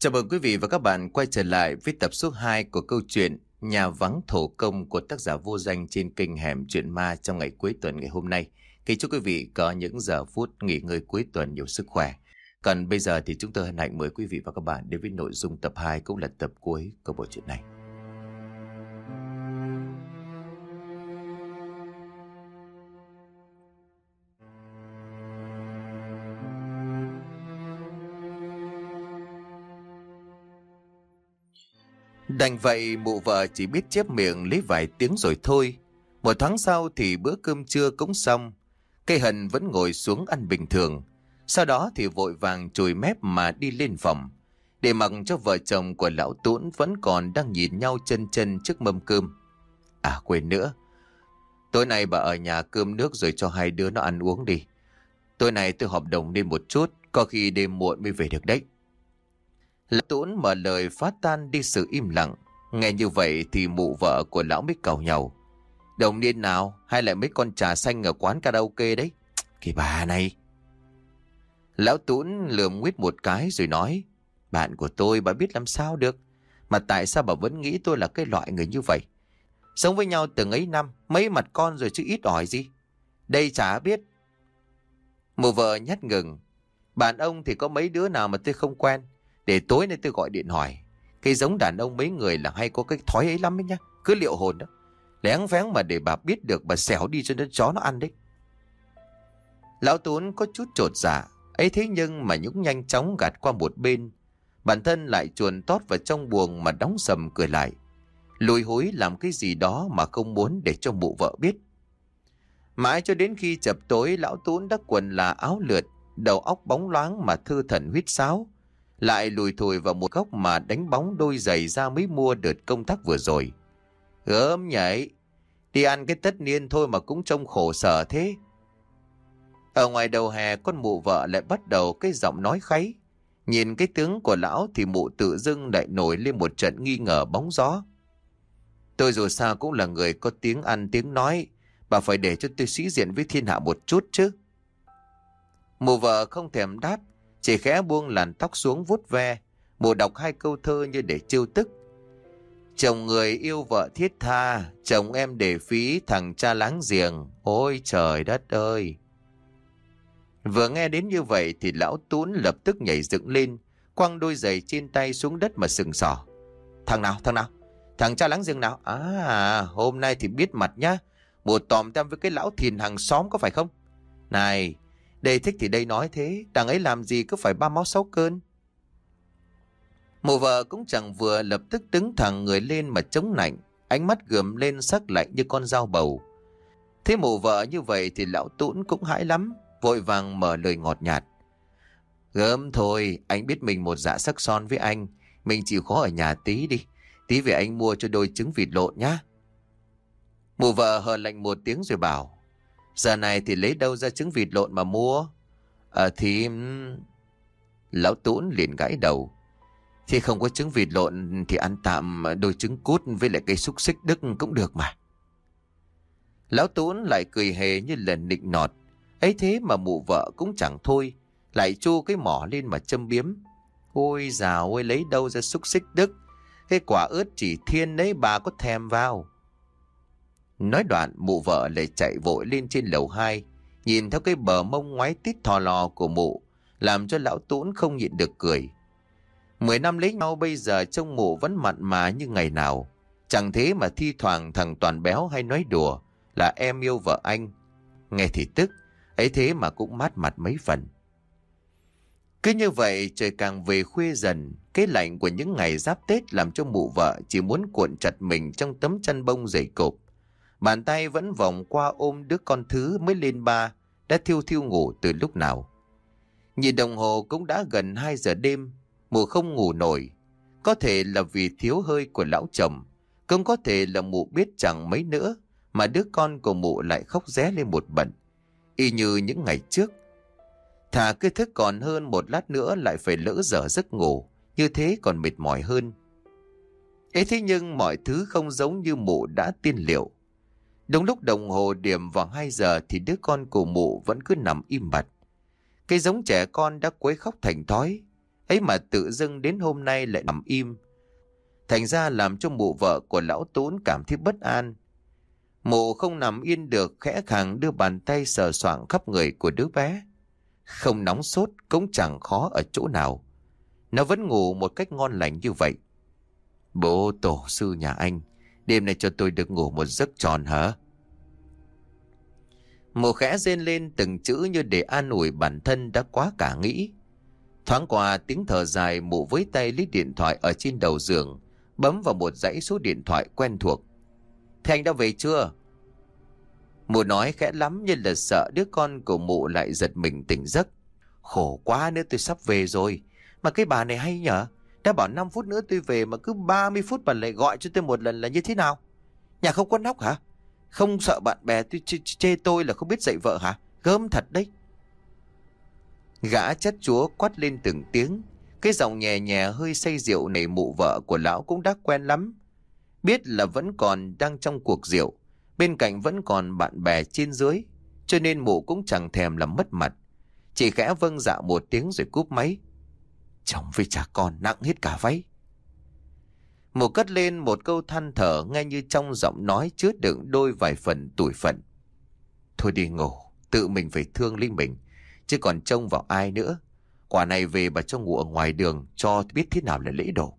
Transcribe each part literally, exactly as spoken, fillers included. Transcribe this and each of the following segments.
Chào mừng quý vị và các bạn quay trở lại với tập số hai của câu chuyện Nhà vắng thổ công của tác giả vô danh trên kênh Hẻm Chuyện Ma trong ngày cuối tuần ngày hôm nay. Kính chúc quý vị có những giờ phút nghỉ ngơi cuối tuần nhiều sức khỏe. Còn bây giờ thì chúng tôi hân hạnh mời quý vị và các bạn đến với nội dung tập hai cũng là tập cuối của bộ truyện này. Đành vậy mụ vợ chỉ biết chép miệng lấy vài tiếng rồi thôi. Một tháng sau thì bữa cơm trưa cũng xong. Cây Hân vẫn ngồi xuống ăn bình thường. Sau đó thì vội vàng chùi mép mà đi lên phòng, để mặc cho vợ chồng của lão Tún vẫn còn đang nhìn nhau chân chân trước mâm cơm. À quên nữa, tối nay bà ở nhà cơm nước rồi cho hai đứa nó ăn uống đi. Tối nay tôi họp đồng nên một chút, có khi đêm muộn mới về được đấy. Lão Tún mở lời phá tan đi sự im lặng. Nghe như vậy thì mụ vợ của lão mới càu nhàu. Đồng niên nào hay lại mấy con trà xanh ở quán karaoke đấy? Cái bà này. Lão Tún lườm nguyết một cái rồi nói: Bạn của tôi bà biết làm sao được. Mà tại sao bà vẫn nghĩ tôi là cái loại người như vậy? Sống với nhau từng ấy năm, mấy mặt con rồi chứ ít ỏi gì. Đây chả biết. Mụ vợ nhát ngừng: Bạn ông thì có mấy đứa nào mà tôi không quen. Để tối nay tôi gọi điện hỏi. Cái giống đàn ông mấy người là hay có cái thói ấy lắm ấy nhá. Cứ liệu hồn đó. Lén phén mà để bà biết được bà xẻo đi cho nó chó nó ăn đấy. Lão Tún có chút chột dạ. Ấy thế nhưng mà Nhũng nhanh chóng gạt qua một bên. Bản thân lại chuồn tót vào trong buồng mà đóng sầm cười lại. Lùi húi làm cái gì đó mà không muốn để cho mụ vợ biết. Mãi cho đến khi chập tối, lão Tún đã quần là áo lượt, đầu óc bóng loáng mà thư thần huýt sáo. Lại lùi thùi vào một góc mà đánh bóng đôi giày ra mới mua đợt công tác vừa rồi. Gớm nhảy. Đi ăn cái tất niên thôi mà cũng trông khổ sở thế. Ở ngoài đầu hè, con mụ vợ lại bắt đầu cái giọng nói kháy. Nhìn cái tướng của lão thì mụ tự dưng lại nổi lên một trận nghi ngờ bóng gió. Tôi dù sao cũng là người có tiếng ăn tiếng nói. Bà phải để cho tôi sĩ diện với thiên hạ một chút chứ. Mụ vợ không thèm đáp, chỉ khẽ buông làn tóc xuống vuốt ve. Mụ đọc hai câu thơ như để trêu tức. Chồng người yêu vợ thiết tha, chồng em để phí thằng cha láng giềng. Ôi trời đất ơi! Vừa nghe đến như vậy thì lão Tún lập tức nhảy dựng lên, quăng đôi giày trên tay xuống đất mà sừng sỏ. Thằng nào, thằng nào? Thằng cha láng giềng nào? À, hôm nay thì biết mặt nhá. Mụ tòm tem với cái lão thìn hàng xóm có phải không? Này, đây thích thì đây nói thế, đằng ấy làm gì cứ phải ba máu sáu cơn. Mụ vợ cũng chẳng vừa, lập tức đứng thẳng người lên mà chống nạnh, ánh mắt gườm lên sắc lạnh như con dao bầu. Thế mụ vợ như vậy thì lão Tún cũng hãi lắm, vội vàng mở lời ngọt nhạt. Gớm thôi, anh biết mình một dạ sắc son với anh, mình chịu khó ở nhà tí đi, tí về anh mua cho đôi trứng vịt lộn nhá. Mụ vợ hờ lạnh một tiếng rồi bảo: Giờ này thì lấy đâu ra trứng vịt lộn mà mua? Ờ thì... Lão Tún liền gãi đầu. Thì không có trứng vịt lộn thì ăn tạm đôi trứng cút với lại cây xúc xích Đức cũng được mà. Lão Tún lại cười hề như lần nịnh nọt. Ấy thế mà mụ vợ cũng chẳng thôi, lại chu cái mỏ lên mà châm biếm. Ôi dào ơi, lấy đâu ra xúc xích Đức? Cái quả ớt chỉ thiên đấy bà có thèm vào. Nói đoạn mụ vợ lại chạy vội lên trên lầu hai, nhìn theo cái bờ mông ngoái tít thò lò của mụ, làm cho lão Tún không nhịn được cười. Mười năm lấy nhau bây giờ trông mụ vẫn mặn mà như ngày nào. Chẳng thế mà thi thoảng thằng Toàn béo hay nói đùa là em yêu vợ anh. Nghe thì tức, ấy thế mà cũng mát mặt mấy phần. Cứ như vậy trời càng về khuya dần, cái lạnh của những ngày giáp Tết làm cho mụ vợ chỉ muốn cuộn chặt mình trong tấm chăn bông dày cộp. Bàn tay vẫn vòng qua ôm đứa con thứ mới lên ba, đã thiêu thiêu ngủ từ lúc nào. Nhìn đồng hồ cũng đã gần hai giờ đêm, mụ không ngủ nổi. Có thể là vì thiếu hơi của lão chồng, cũng có thể là mụ biết chẳng mấy nữa mà đứa con của mụ lại khóc ré lên một bận, y như những ngày trước. Thà cứ thức còn hơn một lát nữa lại phải lỡ dở giấc ngủ, như thế còn mệt mỏi hơn. Ấy thế nhưng mọi thứ không giống như mụ đã tiên liệu. Đúng lúc đồng hồ điểm vào hai giờ thì đứa con của mụ vẫn cứ nằm im bặt. Cái giống trẻ con đã quấy khóc thành thói. ấy mà tự dưng đến hôm nay lại nằm im. Thành ra làm cho mụ vợ của lão Tún cảm thấy bất an. Mụ không nằm yên được, khẽ khàng đưa bàn tay sờ soạng khắp người của đứa bé. Không nóng sốt cũng chẳng khó ở chỗ nào. Nó vẫn ngủ một cách ngon lành như vậy. Bố tổ sư nhà anh, đêm nay cho tôi được ngủ một giấc tròn hả? Mụ khẽ rên lên từng chữ như để an ủi bản thân đã quá cả nghĩ. Thoáng qua tiếng thở dài, mụ với tay lấy điện thoại ở trên đầu giường, bấm vào một dãy số điện thoại quen thuộc. Thế anh đã về chưa? Mụ nói khẽ lắm như là sợ đứa con của mụ lại giật mình tỉnh giấc. Khổ quá, nữa tôi sắp về rồi. Mà cái bà này hay nhở? Đã bảo năm phút nữa tôi về mà cứ ba mươi phút bà lại gọi cho tôi một lần là như thế nào? Nhà không có nóc hả? Không sợ bạn bè tôi chê, chê tôi là không biết dạy vợ hả? Gớm thật đấy. Gã chát chúa quát lên từng tiếng. Cái giọng nhẹ nhẹ hơi say rượu này mụ vợ của lão cũng đã quen lắm. Biết là vẫn còn đang trong cuộc rượu, bên cạnh vẫn còn bạn bè trên dưới, cho nên mụ cũng chẳng thèm làm mất mặt. Chỉ khẽ vâng dạ một tiếng rồi cúp máy. Chồng với cha con nặng hết cả váy. Mụ cất lên một câu than thở nghe như trong giọng nói chứa đựng đôi vài phần tủi phận. Thôi đi ngủ, tự mình phải thương lấy mình, chứ còn trông vào ai nữa. Quả này về bà cho ngủ ở ngoài đường cho biết thế nào là lễ độ.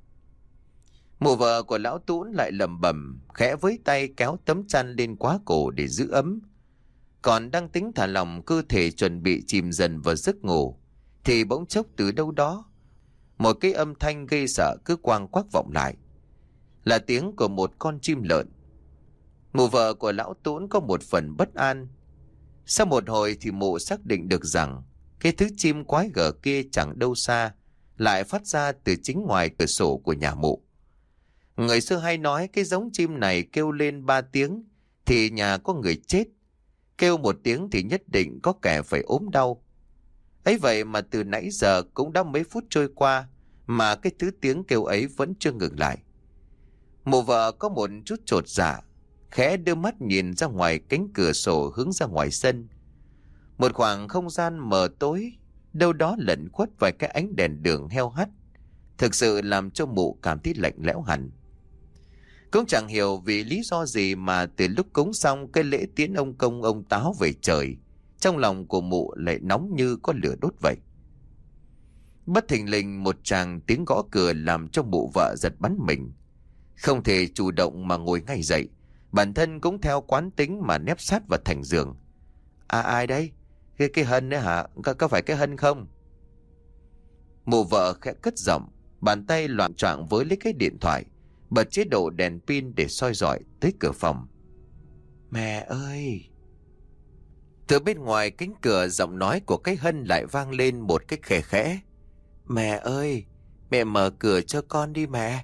Mụ vợ của lão Tún lại lầm bầm, khẽ với tay kéo tấm chăn lên quá cổ để giữ ấm. Còn đang tính thả lỏng cơ thể chuẩn bị chìm dần vào giấc ngủ, thì bỗng chốc từ đâu đó, một cái âm thanh gây sợ cứ quang quắc vọng lại. Là tiếng của một con chim lợn. Mụ vợ của lão Tún có một phần bất an. Sau một hồi thì mụ xác định được rằng cái thứ chim quái gở kia chẳng đâu xa, lại phát ra từ chính ngoài cửa sổ của nhà mụ. Người xưa hay nói cái giống chim này kêu lên ba tiếng thì nhà có người chết, kêu một tiếng thì nhất định có kẻ phải ốm đau. Ấy vậy mà từ nãy giờ cũng đã mấy phút trôi qua mà cái thứ tiếng kêu ấy vẫn chưa ngừng lại. Mụ vợ có một chút chột dạ, khẽ đưa mắt nhìn ra ngoài cánh cửa sổ hướng ra ngoài sân. Một khoảng không gian mờ tối, đâu đó lẩn khuất vài cái ánh đèn đường heo hắt, thực sự làm cho mụ cảm thấy lạnh lẽo hẳn. Cũng chẳng hiểu vì lý do gì mà từ lúc cúng xong cái lễ tiến ông công ông táo về trời, trong lòng của mụ lại nóng như có lửa đốt vậy. Bất thình lình một tràng tiếng gõ cửa làm cho mụ vợ giật bắn mình. Không thể chủ động mà ngồi ngay dậy, bản thân cũng theo quán tính mà nép sát vào thành giường. À ai đây? Cái, cái Hân đấy hả? Có, có phải cái Hân không? Mụ vợ khẽ cất giọng, bàn tay loạng choạng với lấy cái điện thoại, bật chế độ đèn pin để soi rọi tới cửa phòng. Mẹ ơi! Từ bên ngoài cánh cửa giọng nói của cái Hân lại vang lên một cách khẽ khẽ. Mẹ ơi! Mẹ mở cửa cho con đi mẹ!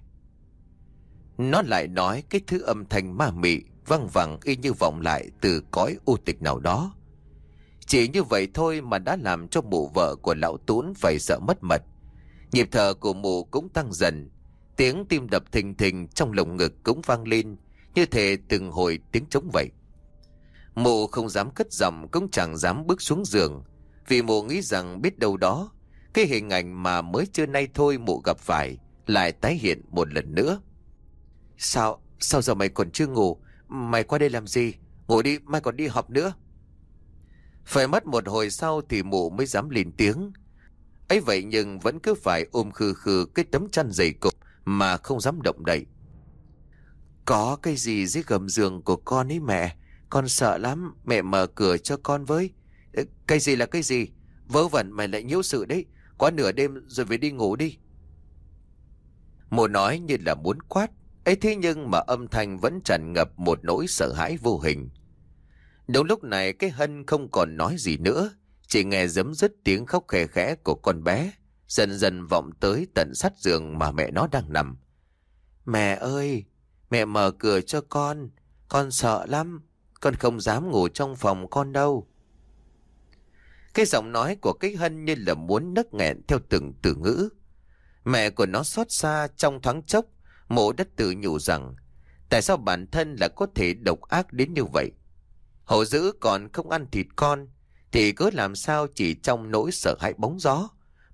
Nó lại nói cái thứ âm thanh ma mị, văng vẳng y như vọng lại từ cõi u tịch nào đó. Chỉ như vậy thôi mà đã làm cho mụ vợ của lão Tún phải sợ mất mật. Nhịp thở của mụ cũng tăng dần, tiếng tim đập thình thình trong lồng ngực cũng vang lên, như thể từng hồi tiếng trống vậy. Mụ không dám cất giọng, cũng chẳng dám bước xuống giường, vì mụ nghĩ rằng biết đâu đó cái hình ảnh mà mới trưa nay thôi mụ gặp phải lại tái hiện một lần nữa. Sao, sao giờ mày còn chưa ngủ? Mày qua đây làm gì? Ngủ đi, mai còn đi học nữa. Phải mất một hồi sau thì mụ mới dám lên tiếng. Ấy vậy nhưng vẫn cứ phải ôm khư khư cái tấm chăn dày cộp mà không dám động đậy. Có cái gì dưới gầm giường của con ấy mẹ? Con sợ lắm, mẹ mở cửa cho con với. Cái gì là cái gì? Vớ vẩn mày lại nhiễu sự đấy. Quá nửa đêm rồi về đi ngủ đi. Mụ nói như là muốn quát. Ấy thế nhưng mà âm thanh vẫn tràn ngập một nỗi sợ hãi vô hình. Đúng lúc này cái Hân không còn nói gì nữa, chỉ nghe giấm dứt tiếng khóc khẽ khẽ của con bé, dần dần vọng tới tận sát giường mà mẹ nó đang nằm. Mẹ ơi, mẹ mở cửa cho con, con sợ lắm, con không dám ngủ trong phòng con đâu. Cái giọng nói của cái Hân như là muốn nấc nghẹn theo từng từ ngữ. Mẹ của nó xót xa, trong thoáng chốc mụ đã tự nhủ rằng tại sao bản thân là có thể độc ác đến như vậy. Hổ dữ còn không ăn thịt con thì cứ làm sao chỉ trong nỗi sợ hãi bóng gió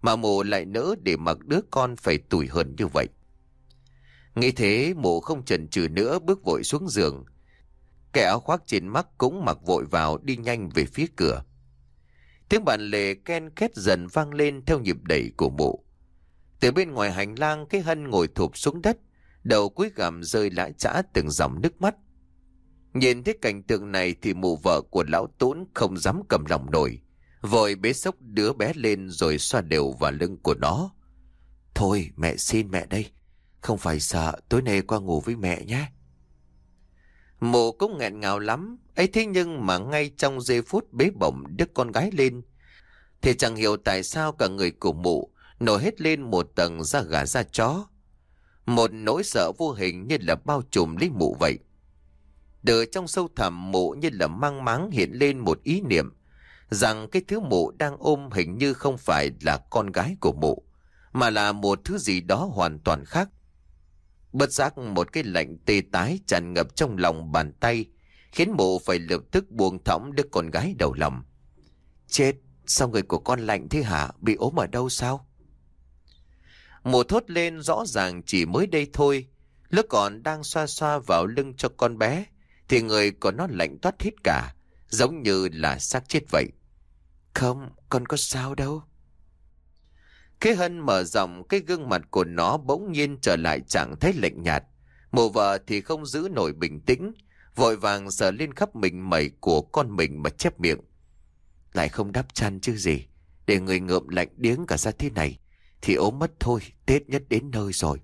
mà mụ lại nỡ để mặc đứa con phải tủi hờn như vậy. Nghĩ thế, mụ không chần chừ nữa bước vội xuống giường. Cái áo khoác trên mắt cũng mặc vội vào, đi nhanh về phía cửa. Tiếng bàn lề ken két dần vang lên theo nhịp đẩy của mụ. Từ bên ngoài hành lang, cái Hân ngồi thụp xuống đất, đầu cúi gằm rơi lã chã từng dòng nước mắt. Nhìn thấy cảnh tượng này thì mụ vợ của lão Tốn không dám cầm lòng nổi, vội bế xốc đứa bé lên rồi xoa đều vào lưng của nó. Thôi mẹ xin mẹ đây, không phải sợ, tối nay qua ngủ với mẹ nhé. Mụ cũng nghẹn ngào lắm, ấy thế nhưng mà ngay trong giây phút bế bổng đứa con gái lên, thì chẳng hiểu tại sao cả người của mụ nổi hết lên một tầng da gà da chó. Một nỗi sợ vô hình như là bao trùm lấy mụ vậy. Từ trong sâu thẳm mụ như là mang máng hiện lên một ý niệm rằng cái thứ mụ đang ôm hình như không phải là con gái của mụ, mà là một thứ gì đó hoàn toàn khác. Bất giác một cái lạnh tê tái tràn ngập trong lòng bàn tay, khiến mụ phải lập tức buông thõng đứa con gái đầu lòng. Chết, sao người của con lạnh thế hả? Bị ốm ở đâu sao? Mụ thốt lên rõ ràng chỉ mới đây thôi. Lúc còn đang xoa xoa vào lưng cho con bé thì người của nó lạnh toát hết cả, giống như là xác chết vậy. Không, con có sao đâu. Cái Hân mở rộng, cái gương mặt của nó bỗng nhiên trở lại trạng thái lạnh nhạt. Mụ vợ thì không giữ nổi bình tĩnh, vội vàng sờ lên khắp mình mẩy của con mình mà chép miệng. Lại không đắp chăn chứ gì, để người ngợm lạnh điếng cả ra thế này thì ốm mất thôi, Tết nhất đến nơi rồi.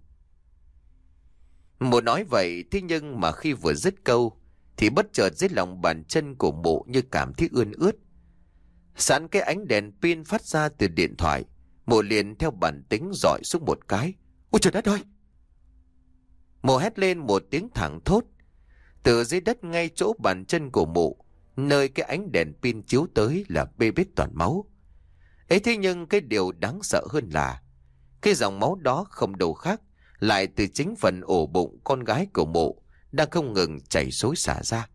Mụ nói vậy, thế nhưng mà khi vừa dứt câu thì bất chợt dưới lòng bàn chân của mụ như cảm thấy ươn ướt. Sẵn cái ánh đèn pin phát ra từ điện thoại, mụ liền theo bản tính dọi xuống một cái. Ôi trời đất ơi! Mụ hét lên một tiếng thẳng thốt. Từ dưới đất ngay chỗ bàn chân của mụ, nơi cái ánh đèn pin chiếu tới là bê bết toàn máu. Ấy thế nhưng cái điều đáng sợ hơn là cái dòng máu đó không đâu khác lại từ chính phần ổ bụng con gái của mụ đang không ngừng chảy xối xả ra.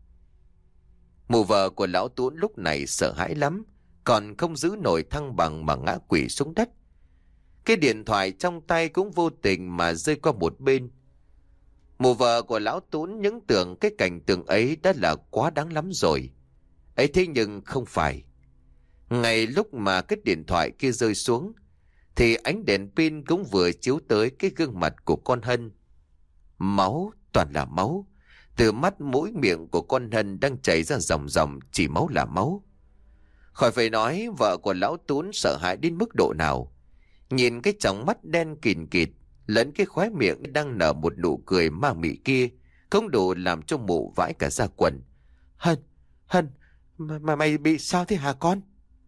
Mụ vợ của lão Tuấn lúc này sợ hãi lắm, còn không giữ nổi thăng bằng mà ngã quỵ xuống đất. Cái điện thoại trong tay cũng vô tình mà rơi qua một bên. Mụ vợ của lão Tuấn những tưởng cái cảnh tượng ấy đã là quá đáng lắm rồi. Ấy thế nhưng không phải. Ngay lúc mà cái điện thoại kia rơi xuống thì ánh đèn pin cũng vừa chiếu tới cái gương mặt của con Hân. Máu, toàn là máu. Từ mắt mũi miệng của con Hân đang chảy ra dòng dòng, chỉ máu là máu. Khỏi phải nói vợ của lão Tún sợ hãi đến mức độ nào. Nhìn cái tròng mắt đen kìn kịt lẫn cái khóe miệng đang nở một nụ cười ma mị kia không đủ làm cho mụ vãi cả da quần. Hân, Hân, mà mày bị sao thế hả con?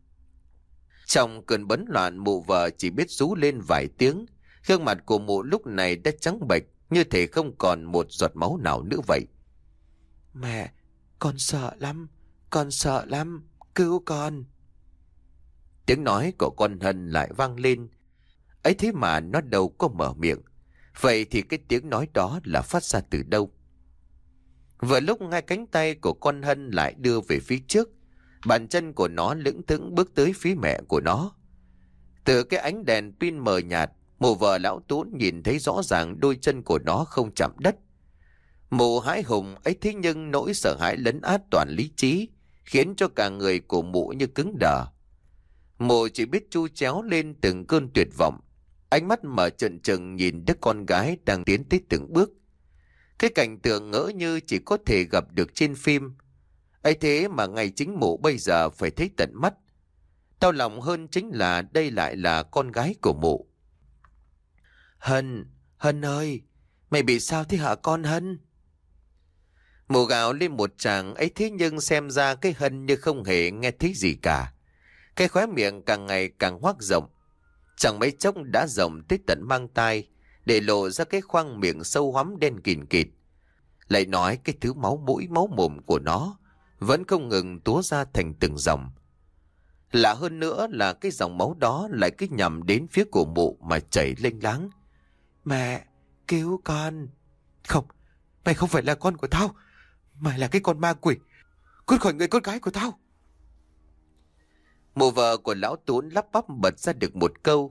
Trong cơn bấn loạn, mụ vợ chỉ biết rú lên vài tiếng. Gương mặt của mụ lúc này đã trắng bệch, như thể không còn một giọt máu nào nữa vậy. Mẹ, con sợ lắm, con sợ lắm, cứu con. Tiếng nói của con Hân lại vang lên. Ấy thế mà nó đâu có mở miệng. Vậy thì cái tiếng nói đó là phát ra từ đâu? Vừa lúc ngay cánh tay của con Hân lại đưa về phía trước, bàn chân của nó lững thững bước tới phía mẹ của nó. Từ cái ánh đèn pin mờ nhạt, mụ vợ lão Tún nhìn thấy rõ ràng đôi chân của nó không chạm đất. Mụ hãi hùng ấy thế nhưng nỗi sợ hãi lấn át toàn lý trí, khiến cho cả người của mụ như cứng đờ. Mụ chỉ biết chu chéo lên từng cơn tuyệt vọng, ánh mắt mở trợn trừng nhìn đứa con gái đang tiến tới từng bước. Cái cảnh tượng ngỡ như chỉ có thể gặp được trên phim. Ấy thế mà ngay chính mụ bây giờ phải thấy tận mắt. Đau lòng hơn chính là đây lại là con gái của mụ. Hân, Hân ơi, mày bị sao thế hả con Hân? Mụ gào lên một tràng, ấy thế nhưng xem ra cái Hân như không hề nghe thấy gì cả. Cái khóe miệng càng ngày càng hoác rộng, chẳng mấy chốc đã rộng tới tận mang tai, để lộ ra cái khoang miệng sâu hoắm đen kìn kịt. Lại nói cái thứ máu mũi máu mồm của nó vẫn không ngừng túa ra thành từng dòng. Lạ hơn nữa là cái dòng máu đó lại cứ nhằm đến phía của mụ mà chảy lênh láng. Mẹ, cứu con. Không, mày không phải là con của tao, mày là cái con ma quỷ. Cút khỏi người con gái của tao. Mụ vợ của lão Tún lắp bắp bật ra được một câu.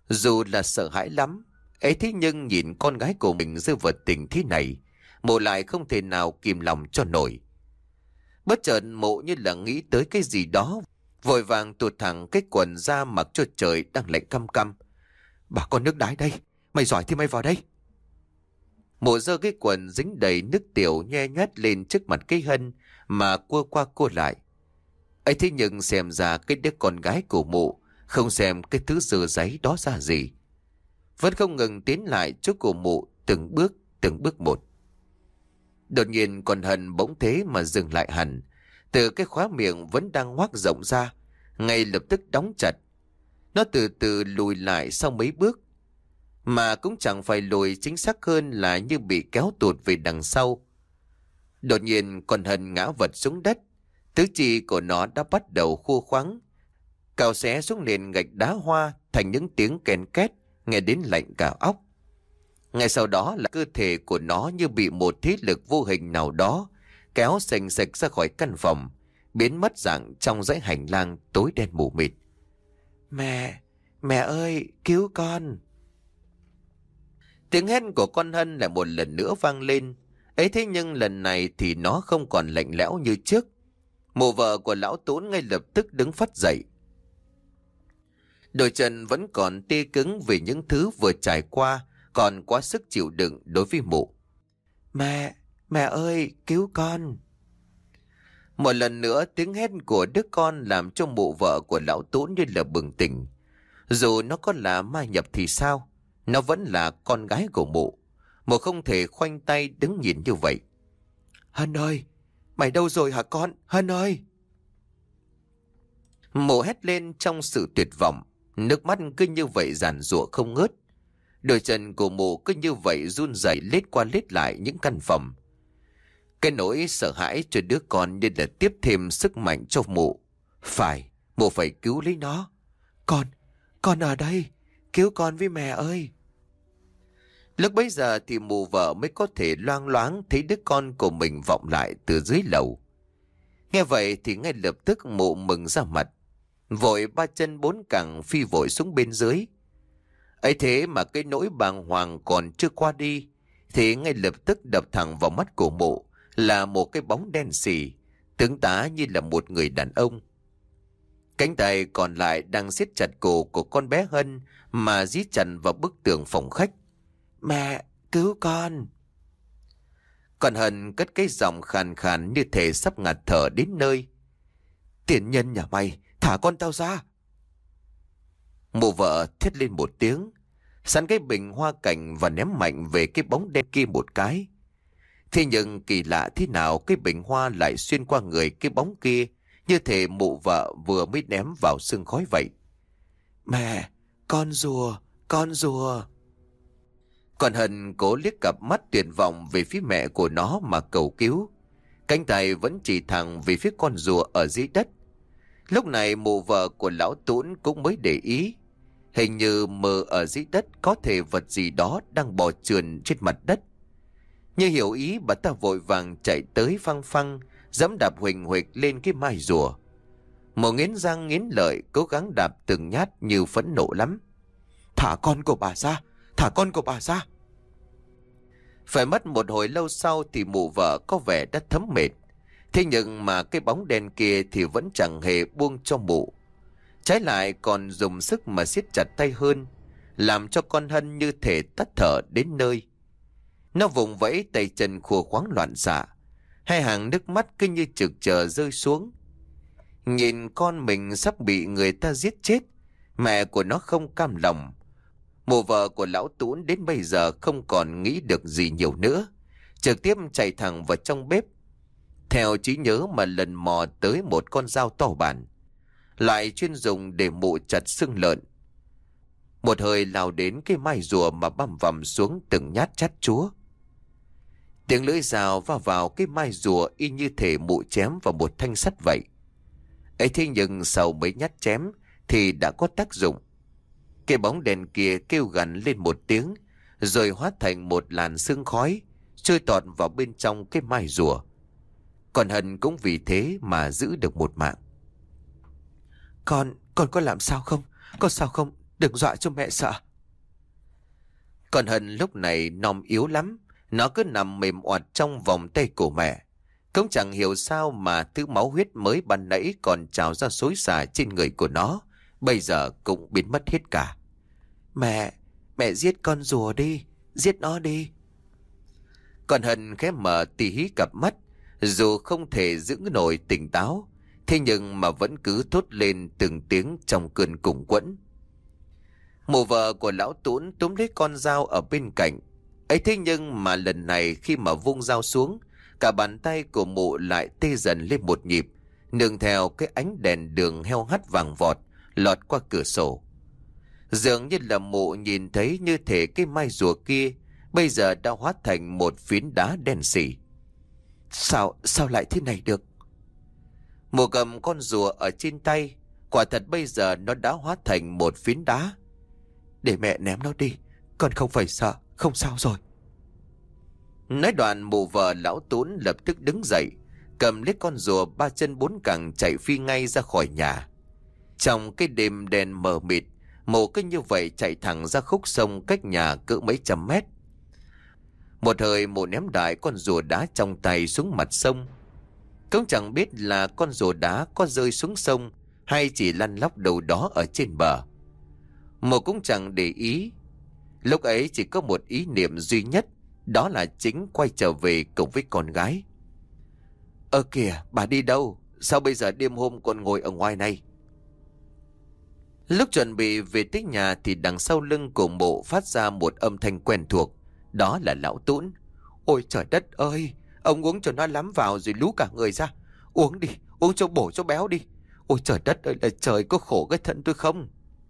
Dù là sợ hãi lắm, ấy thế nhưng nhìn con gái của mình rơi vào tình thế này, mụ lại không thể nào kìm lòng cho nổi. Bất chợt mụ như là nghĩ tới cái gì đó, vội vàng tuột thẳng cái quần ra mặc cho trời đang lạnh căm căm. Bà con nước đái đây, mày giỏi thì mày vào đây. Mụ giơ cái quần dính đầy nước tiểu nhe nhát lên trước mặt cái Hân mà cua qua cua lại. Ấy thế nhưng xem ra cái đứa con gái của mụ không xem cái thứ dơ giấy đó ra gì, vẫn không ngừng tiến lại trước của mụ từng bước từng bước một. Đột nhiên con Hân bỗng thế mà dừng lại hẳn, từ cái khóa miệng vẫn đang ngoác rộng ra, ngay lập tức đóng chặt. Nó từ từ lùi lại sau mấy bước, mà cũng chẳng phải lùi, chính xác hơn là như bị kéo tụt về đằng sau. Đột nhiên con Hân ngã vật xuống đất, tứ chi của nó đã bắt đầu khô khoắng, cào xé xuống nền gạch đá hoa thành những tiếng kèn két nghe đến lạnh cả óc. Ngay sau đó là cơ thể của nó như bị một thế lực vô hình nào đó kéo sành sạch ra khỏi căn phòng, biến mất dạng trong dãy hành lang tối đen mù mịt. Mẹ, mẹ ơi, cứu con! Tiếng hét của con Hân lại một lần nữa vang lên. Ấy thế nhưng lần này thì nó không còn lạnh lẽo như trước. Mụ vợ của lão Tốn ngay lập tức đứng phắt dậy. Đôi chân vẫn còn tê cứng vì những thứ vừa trải qua, còn quá sức chịu đựng đối với mụ. Mẹ, mẹ ơi, cứu con! Một lần nữa tiếng hét của đứa con làm cho mụ vợ của lão Tốn như là bừng tỉnh. Dù nó có là ma nhập thì sao, nó vẫn là con gái của mụ. Mụ không thể khoanh tay đứng nhìn như vậy. Hân ơi, mày đâu rồi hả con? Hân ơi! Mụ hét lên trong sự tuyệt vọng, nước mắt cứ như vậy giàn giụa không ngớt. Đôi chân của mụ cứ như vậy run rẩy lết qua lết lại những căn phòng. Cái nỗi sợ hãi cho đứa con nên là tiếp thêm sức mạnh cho mụ. Phải, mụ phải cứu lấy nó. Con, con ở đây, cứu con với mẹ ơi! Lúc bấy giờ thì mụ vợ mới có thể loang loáng thấy đứa con của mình vọng lại từ dưới lầu. Nghe vậy thì ngay lập tức mụ mừng ra mặt, vội ba chân bốn cẳng phi vội xuống bên dưới. Ấy thế mà cái nỗi bàng hoàng còn chưa qua đi, thì ngay lập tức đập thẳng vào mắt của mụ là một cái bóng đen xì, tướng tá như là một người đàn ông. Cánh tay còn lại đang siết chặt cổ của con bé Hân mà dí chặt vào bức tường phòng khách. Mẹ, cứu con! Còn Hân cất cái giọng khàn khàn như thể sắp ngạt thở đến nơi. Tiền nhân nhà mày, thả con tao ra! Mụ vợ thét lên một tiếng, sắn cái bình hoa cảnh và ném mạnh về cái bóng đen kia một cái. Thế nhưng kỳ lạ thế nào cái bình hoa lại xuyên qua người cái bóng kia, như thể mụ vợ vừa mới ném vào sương khói vậy. Mẹ, con rùa, con rùa! Còn Hân cố liếc cặp mắt tuyệt vọng về phía mẹ của nó mà cầu cứu. Cánh tay vẫn chỉ thẳng về phía con rùa ở dưới đất. Lúc này mụ vợ của lão Tún cũng mới để ý. Hình như mờ ở dưới đất có thể vật gì đó đang bò trườn trên mặt đất. Như hiểu ý, bà ta vội vàng chạy tới phăng phăng, giẫm đạp huỳnh huỳnh lên cái mai rùa. Một nghiến răng nghiến lợi cố gắng đạp từng nhát như phẫn nộ lắm. Thả con của bà ra! Thả con của bà ra! Phải mất một hồi lâu sau thì mụ vợ có vẻ đã thấm mệt. Thế nhưng mà cái bóng đen kia thì vẫn chẳng hề buông cho mụ. Trái lại còn dùng sức mà siết chặt tay hơn, làm cho con Hân như thể tắt thở đến nơi. Nó vùng vẫy tay chân khua khoáng loạn xạ, hai hàng nước mắt cứ như trực chờ rơi xuống. Nhìn con mình sắp bị người ta giết chết, mẹ của nó không cam lòng. Mụ vợ của lão Tún đến bây giờ không còn nghĩ được gì nhiều nữa, trực tiếp chạy thẳng vào trong bếp. Theo trí nhớ mà lần mò tới một con dao to bản, lại chuyên dùng để mụ chặt xương lợn. Một hơi lao đến cái mai rùa mà băm vằm xuống từng nhát chát chúa. Tiếng lưỡi dao va vào cái mai rùa y như thể mụ chém vào một thanh sắt vậy. Ấy thế nhưng sau mấy nhát chém thì đã có tác dụng. Cái bóng đèn kia kêu gằn lên một tiếng, rồi hóa thành một làn sương khói trôi tọt vào bên trong cái mai rùa. Còn Hân cũng vì thế mà giữ được một mạng. Con, con có làm sao không? Con sao không? đừng dọa cho mẹ sợ. Con Hân lúc này non yếu lắm, nó cứ nằm mềm oặt trong vòng tay của mẹ. Cũng chẳng hiểu sao mà thứ máu huyết mới ban nãy còn trào ra xối xả trên người của nó, bây giờ cũng biến mất hết cả. Mẹ, mẹ giết con rùa đi, giết nó đi. Con Hân khẽ mở tì hí cặp mắt, dù không thể giữ nổi tỉnh táo, thế nhưng mà vẫn cứ thốt lên từng tiếng trong cơn cùng quẫn. Mụ vợ của lão Tún túm lấy con dao ở bên cạnh. Ấy thế nhưng mà lần này khi mà vung dao xuống, cả bàn tay của mụ lại tê dần lên một nhịp, nương theo cái ánh đèn đường heo hắt vàng vọt lọt qua cửa sổ. Dường như là mụ nhìn thấy như thể cái mai rùa kia bây giờ đã hóa thành một phiến đá đen sì. Sao, sao lại thế này được? Mụ cầm con rùa ở trên tay, quả thật bây giờ nó đã hóa thành một phiến đá. Để mẹ ném nó đi, con không phải sợ, không sao rồi. Nói đoạn mụ vợ lão Tún lập tức đứng dậy, cầm lấy con rùa ba chân bốn cẳng chạy phi ngay ra khỏi nhà. Trong cái đêm đèn mờ mịt, mụ cứ như vậy chạy thẳng ra khúc sông cách nhà cỡ mấy trăm mét. Một hơi mụ ném đại con rùa đá trong tay xuống mặt sông. Cũng chẳng biết là con rùa đá có rơi xuống sông hay chỉ lăn lóc đâu đó ở trên bờ. Mụ cũng chẳng để ý. Lúc ấy chỉ có một ý niệm duy nhất, đó là chính quay trở về cùng với con gái. Ơ kìa, bà đi đâu? Sao bây giờ đêm hôm còn ngồi ở ngoài này? Lúc chuẩn bị về tới nhà thì đằng sau lưng của mụ phát ra một âm thanh quen thuộc. Đó là lão Tún. Ôi trời đất ơi, ông uống cho nó lắm vào rồi lú cả người ra. Uống đi, uống cho bổ cho béo đi. Ôi trời đất ơi là trời, có khổ cái thân tôi không?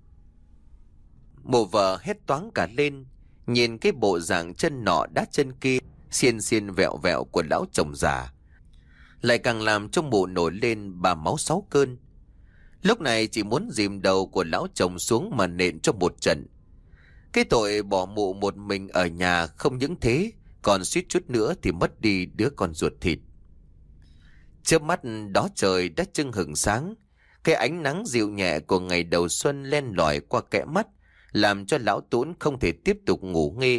Mụ vợ hét toáng cả lên, nhìn cái bộ dạng chân nọ đá chân kia xiên xiên vẹo vẹo của lão chồng già, lại càng làm cho mụ nổi lên ba máu sáu cơn. Lúc này chỉ muốn dìm đầu của lão chồng xuống mà nện cho một trận. Cái tội bỏ mụ một mình ở nhà không những thế, còn suýt chút nữa thì mất đi đứa con ruột thịt. Chớp mắt đó trời đã chưng hửng sáng, cái ánh nắng dịu nhẹ của ngày đầu xuân len lỏi qua kẽ mắt, làm cho lão Tún không thể tiếp tục ngủ nghê.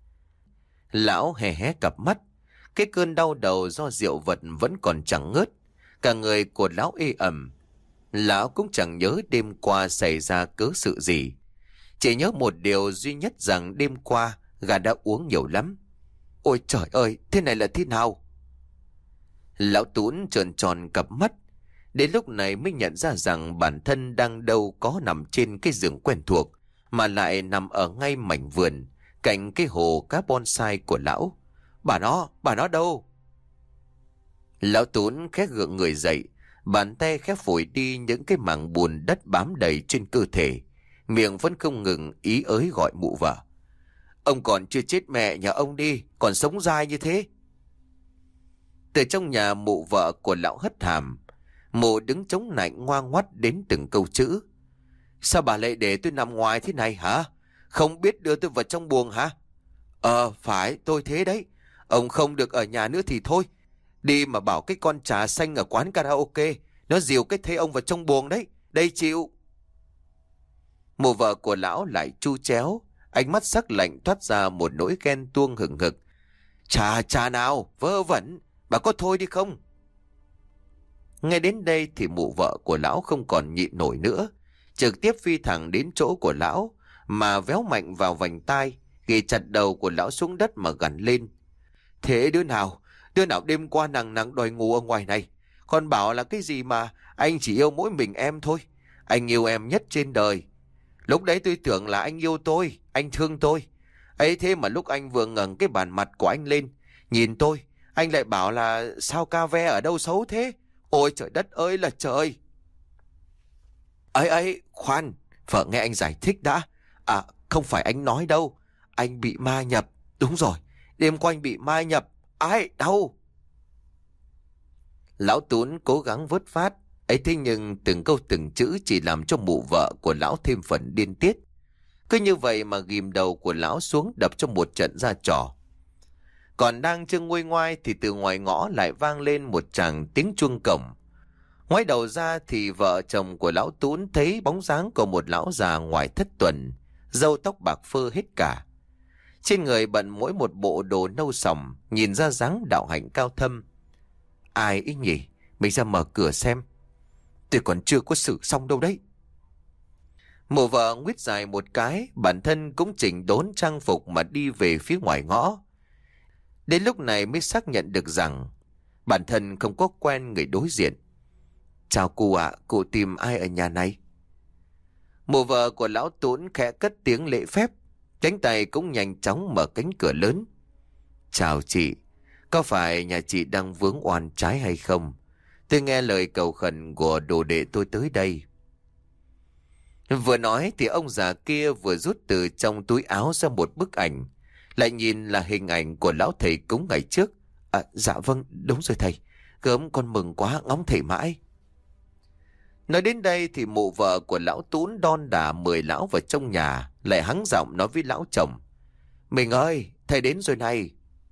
Lão hé hé cặp mắt, cái cơn đau đầu do rượu vật vẫn còn chẳng ngớt, cả người của lão ê ẩm. Lão cũng chẳng nhớ đêm qua xảy ra cớ sự gì, chỉ nhớ một điều duy nhất rằng đêm qua gã đã uống nhiều lắm. Ôi trời ơi, thế này là thế nào? Lão Tún trợn tròn cặp mắt, đến lúc này mới nhận ra rằng bản thân đang đâu có nằm trên cái giường quen thuộc, mà lại nằm ở ngay mảnh vườn cạnh cái hồ cá bonsai của lão. Bà nó, bà nó đâu? Lão Tún khẽ gượng người dậy, bàn tay khẽ phủi đi những cái mảng bùn đất bám đầy trên cơ thể, miệng vẫn không ngừng ý ới gọi mụ vợ. Ông còn chưa chết mẹ nhà ông đi, còn sống dai như thế. Từ trong nhà mụ vợ của lão hất hàm, mụ đứng chống nạnh ngoan ngoắt đến từng câu chữ. Sao bà lại để tôi nằm ngoài thế này hả? Không biết đưa tôi vào trong buồng hả? Ờ, phải, tôi thế đấy. Ông không được ở nhà nữa thì thôi. Đi mà bảo cái con trà xanh ở quán karaoke, nó dìu cái thế ông vào trong buồng đấy. Đây chịu. Mụ vợ của lão lại chu chéo, ánh mắt sắc lạnh thoát ra một nỗi ghen tuông hừng hực. Trà trà nào, vớ vẩn, bà có thôi đi không? Ngay đến đây thì mụ vợ của lão không còn nhịn nổi nữa, trực tiếp phi thẳng đến chỗ của lão mà véo mạnh vào vành tai, ghì chặt đầu của lão xuống đất mà gằn lên. Thế đứa nào, đứa nào đêm qua nằng nằng đòi ngủ ở ngoài này? Con bảo là cái gì mà anh chỉ yêu mỗi mình em thôi. Anh yêu em nhất trên đời. Lúc đấy tôi tưởng là anh yêu tôi, anh thương tôi. Ấy thế mà lúc anh vừa ngẩng cái bàn mặt của anh lên, nhìn tôi, anh lại bảo là sao ca ve ở đâu xấu thế? Ôi trời đất ơi là trời! Ấy ấy, khoan, vợ nghe anh giải thích đã. À, không phải anh nói đâu. Anh bị ma nhập, đúng rồi. Đêm qua anh bị ma nhập. Ai, đâu? Lão Tún cố gắng vớt phát. Ấy thế nhưng từng câu từng chữ chỉ làm cho mụ vợ của lão thêm phần điên tiết. Cứ như vậy mà ghim đầu của lão xuống đập cho một trận ra trò. Còn đang chưa nguôi ngoai thì từ ngoài ngõ lại vang lên một tràng tiếng chuông cổng. Ngoái đầu ra thì vợ chồng của lão Tún thấy bóng dáng của một lão già ngoài thất tuần, râu tóc bạc phơ hết cả. Trên người bận mỗi một bộ đồ nâu sòng, nhìn ra dáng đạo hạnh cao thâm. Ai ý nhỉ? Mình ra mở cửa xem. Tôi còn chưa có xử xong đâu đấy. Mụ vợ nguyết dài một cái, bản thân cũng chỉnh đốn trang phục mà đi về phía ngoài ngõ. Đến lúc này mới xác nhận được rằng bản thân không có quen người đối diện. Chào cụ ạ, cụ tìm ai ở nhà này? Mụ vợ của lão Tún khẽ cất tiếng lễ phép, cánh tay cũng nhanh chóng mở cánh cửa lớn. Chào chị, có phải nhà chị đang vướng oan trái hay không? Tôi nghe lời cầu khẩn của đồ đệ tôi tới đây. Vừa nói thì ông già kia vừa rút từ trong túi áo ra một bức ảnh, lại nhìn là hình ảnh của lão thầy cúng ngày trước. À, dạ vâng, đúng rồi thầy. Gớm con mừng quá, ngóng thầy mãi. Nói đến đây thì mụ vợ của lão Tún đon đả mời lão vào trong nhà, lại hắng giọng nói với lão chồng. Mình ơi, thầy đến rồi này.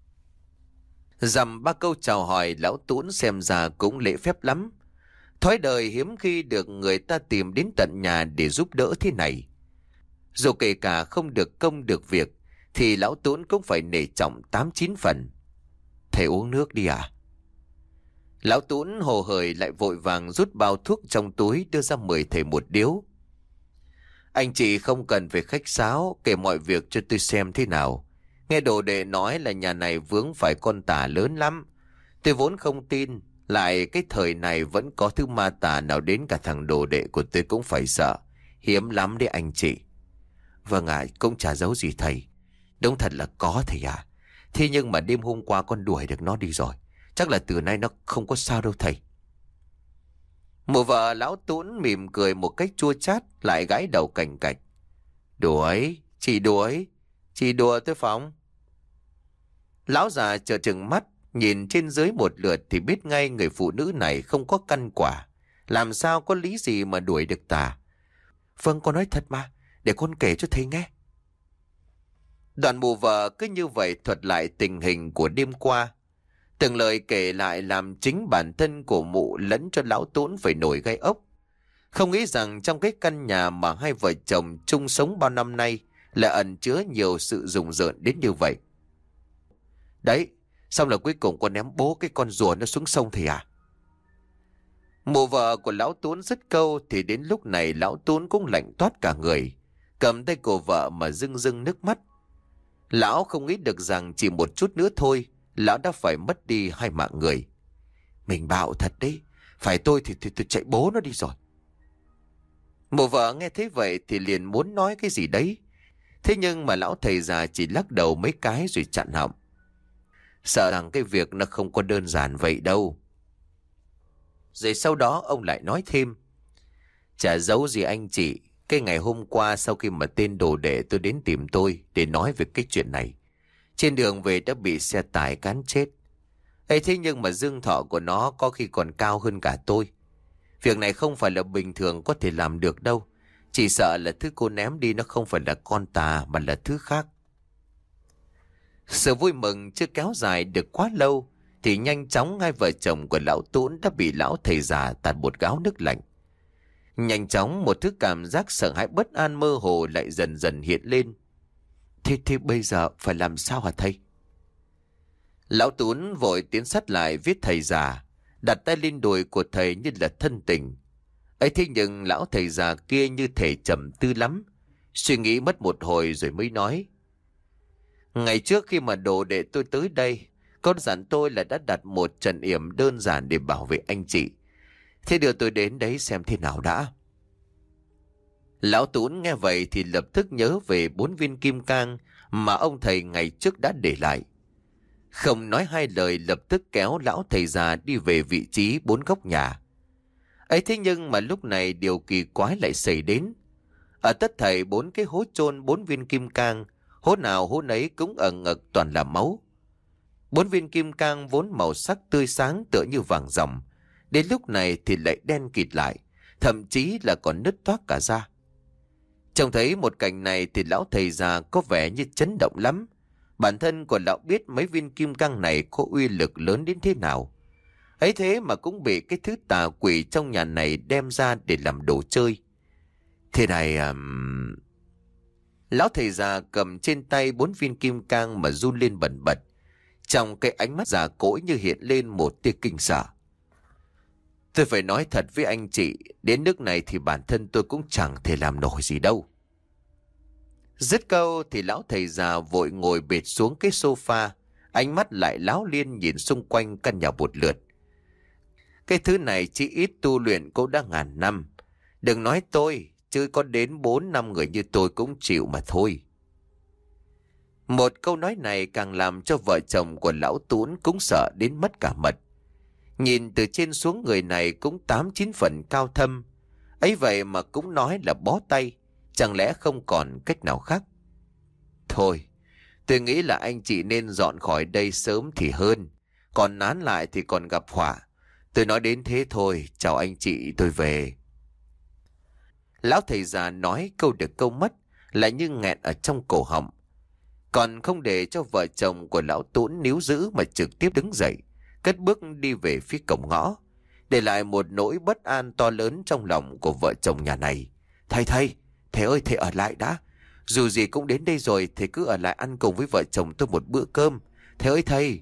Dằm ba câu chào hỏi, lão Tún xem ra cũng lễ phép lắm. Thói đời hiếm khi được người ta tìm đến tận nhà để giúp đỡ thế này. Dù kể cả không được công được việc, thì lão Tún cũng phải nể trọng tám chín phần. Thầy uống nước đi à? Lão Tún hồ hởi lại vội vàng rút bao thuốc trong túi đưa ra mời thầy một điếu. Anh chị không cần phải khách sáo, kể mọi việc cho tôi xem thế nào. Nghe đồ đệ nói là nhà này vướng phải con tà lớn lắm. Tôi vốn không tin, lại cái thời này vẫn có thứ ma tà nào đến cả thằng đồ đệ của tôi cũng phải sợ. Hiếm lắm đấy anh chị. Vâng ạ, cũng chả giấu gì thầy. Đúng thật là có thầy à. Thế nhưng mà đêm hôm qua con đuổi được nó đi rồi. Chắc là từ nay nó không có sao đâu thầy. Mụ vợ lão Tún mỉm cười một cách chua chát, lại gãi đầu cành cạch. Đuổi, chị đuổi, chị đùa tôi phóng. Lão già trợn trừng mắt, nhìn trên dưới một lượt thì biết ngay người phụ nữ này không có căn quả. Làm sao có lý gì mà đuổi được tà. Vâng, con nói thật mà, để con kể cho thầy nghe. Đoạn mụ vợ cứ như vậy thuật lại tình hình của đêm qua. Từng lời kể lại làm chính bản thân của mụ lẫn cho lão Tún phải nổi gai ốc. Không nghĩ rằng trong cái căn nhà mà hai vợ chồng chung sống bao năm nay lại ẩn chứa nhiều sự rùng rợn đến như vậy. Đấy, xong là cuối cùng con ném bố cái con rùa nó xuống sông thầy à? Mụ vợ của lão Tún dứt câu thì đến lúc này lão Tún cũng lạnh toát cả người, cầm tay của vợ mà rưng rưng nước mắt. Lão không nghĩ được rằng chỉ một chút nữa thôi, lão đã phải mất đi hai mạng người. Mình bạo thật đấy, phải tôi thì, thì tôi chạy bố nó đi rồi. Mụ vợ nghe thấy vậy thì liền muốn nói cái gì đấy. Thế nhưng mà lão thầy già chỉ lắc đầu mấy cái rồi chặn họng. Sợ rằng cái việc nó không có đơn giản vậy đâu. Rồi sau đó ông lại nói thêm. Chả giấu gì anh chị, cái ngày hôm qua sau khi mà tên đồ đệ tôi đến tìm tôi để nói về cái chuyện này, trên đường về đã bị xe tải cán chết. Ấy thế nhưng mà dương thọ của nó có khi còn cao hơn cả tôi. Việc này không phải là bình thường có thể làm được đâu. Chỉ sợ là thứ cô ném đi nó không phải là con tà mà là thứ khác. Sự vui mừng chưa kéo dài được quá lâu thì nhanh chóng hai vợ chồng của lão Tún đã bị lão thầy già tạt một gáo nước lạnh. Nhanh chóng một thứ cảm giác sợ hãi bất an mơ hồ lại dần dần hiện lên. Thế thì bây giờ phải làm sao hả thầy? Lão Tún vội tiến sát lại viết thầy già, đặt tay lên đùi của thầy như là thân tình. Ấy thế nhưng lão thầy già kia như thể trầm tư lắm, suy nghĩ mất một hồi rồi mới nói. Ngày trước khi mà đồ đệ tôi tới đây, con dặn tôi là đã đặt một trận yểm đơn giản để bảo vệ anh chị. Thế đưa tôi đến đấy xem thế nào đã. Lão Tún nghe vậy thì lập tức nhớ về bốn viên kim cang mà ông thầy ngày trước đã để lại. Không nói hai lời lập tức kéo lão thầy già đi về vị trí bốn góc nhà. Ấy thế nhưng mà lúc này điều kỳ quái lại xảy đến. Ở tất thảy bốn cái hố chôn bốn viên kim cang, hố nào hố nấy cũng ẩn ngực toàn là máu. Bốn viên kim cang vốn màu sắc tươi sáng tựa như vàng ròng, đến lúc này thì lại đen kịt lại, thậm chí là còn nứt toác cả ra. Trông thấy một cảnh này thì lão thầy già có vẻ như chấn động lắm. Bản thân của lão biết mấy viên kim cang này có uy lực lớn đến thế nào. Ấy thế mà cũng bị cái thứ tà quỷ trong nhà này đem ra để làm đồ chơi. Thế này um... Lão thầy già cầm trên tay bốn viên kim cang mà run lên bần bật. Trong cái ánh mắt già cỗi như hiện lên một tia kinh sợ. Tôi phải nói thật với anh chị, đến nước này thì bản thân tôi cũng chẳng thể làm nổi gì đâu. Dứt câu thì lão thầy già vội ngồi bệt xuống cái sofa, ánh mắt lại láo liên nhìn xung quanh căn nhà một lượt. Cái thứ này chỉ ít tu luyện cũng đã ngàn năm. Đừng nói tôi, chứ có đến bốn năm người như tôi cũng chịu mà thôi. Một câu nói này càng làm cho vợ chồng của lão Tún cũng sợ đến mất cả mật. Nhìn từ trên xuống người này cũng tám chín phần cao thâm. Ấy vậy mà cũng nói là bó tay. Chẳng lẽ không còn cách nào khác? Thôi, tôi nghĩ là anh chị nên dọn khỏi đây sớm thì hơn. Còn nán lại thì còn gặp họa. Tôi nói đến thế thôi, chào anh chị, tôi về. Lão thầy già nói câu được câu mất, lại như nghẹn ở trong cổ họng. Còn không để cho vợ chồng của lão Tún níu giữ mà trực tiếp đứng dậy, cất bước đi về phía cổng ngõ, để lại một nỗi bất an to lớn trong lòng của vợ chồng nhà này. Thầy thầy, thầy ơi thầy ở lại đã. Dù gì cũng đến đây rồi, thầy cứ ở lại ăn cùng với vợ chồng tôi một bữa cơm. Thầy ơi thầy.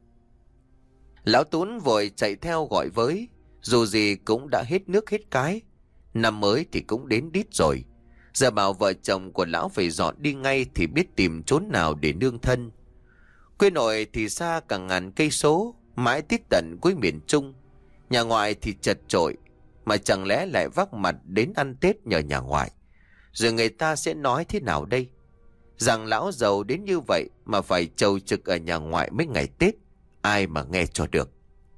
Lão Tún vội chạy theo gọi với. Dù gì cũng đã hết nước hết cái. Năm mới thì cũng đến đít rồi. Giờ bảo vợ chồng của lão phải dọn đi ngay thì biết tìm chốn nào để nương thân. Quê nội thì xa cả ngàn cây số, mãi tít tận cuối miền Trung. Nhà ngoại thì chật chội, mà chẳng lẽ lại vác mặt đến ăn Tết nhờ nhà ngoại. Rồi người ta sẽ nói thế nào đây? Rằng lão giàu đến như vậy mà phải chầu trực ở nhà ngoại mấy ngày Tết, ai mà nghe cho được.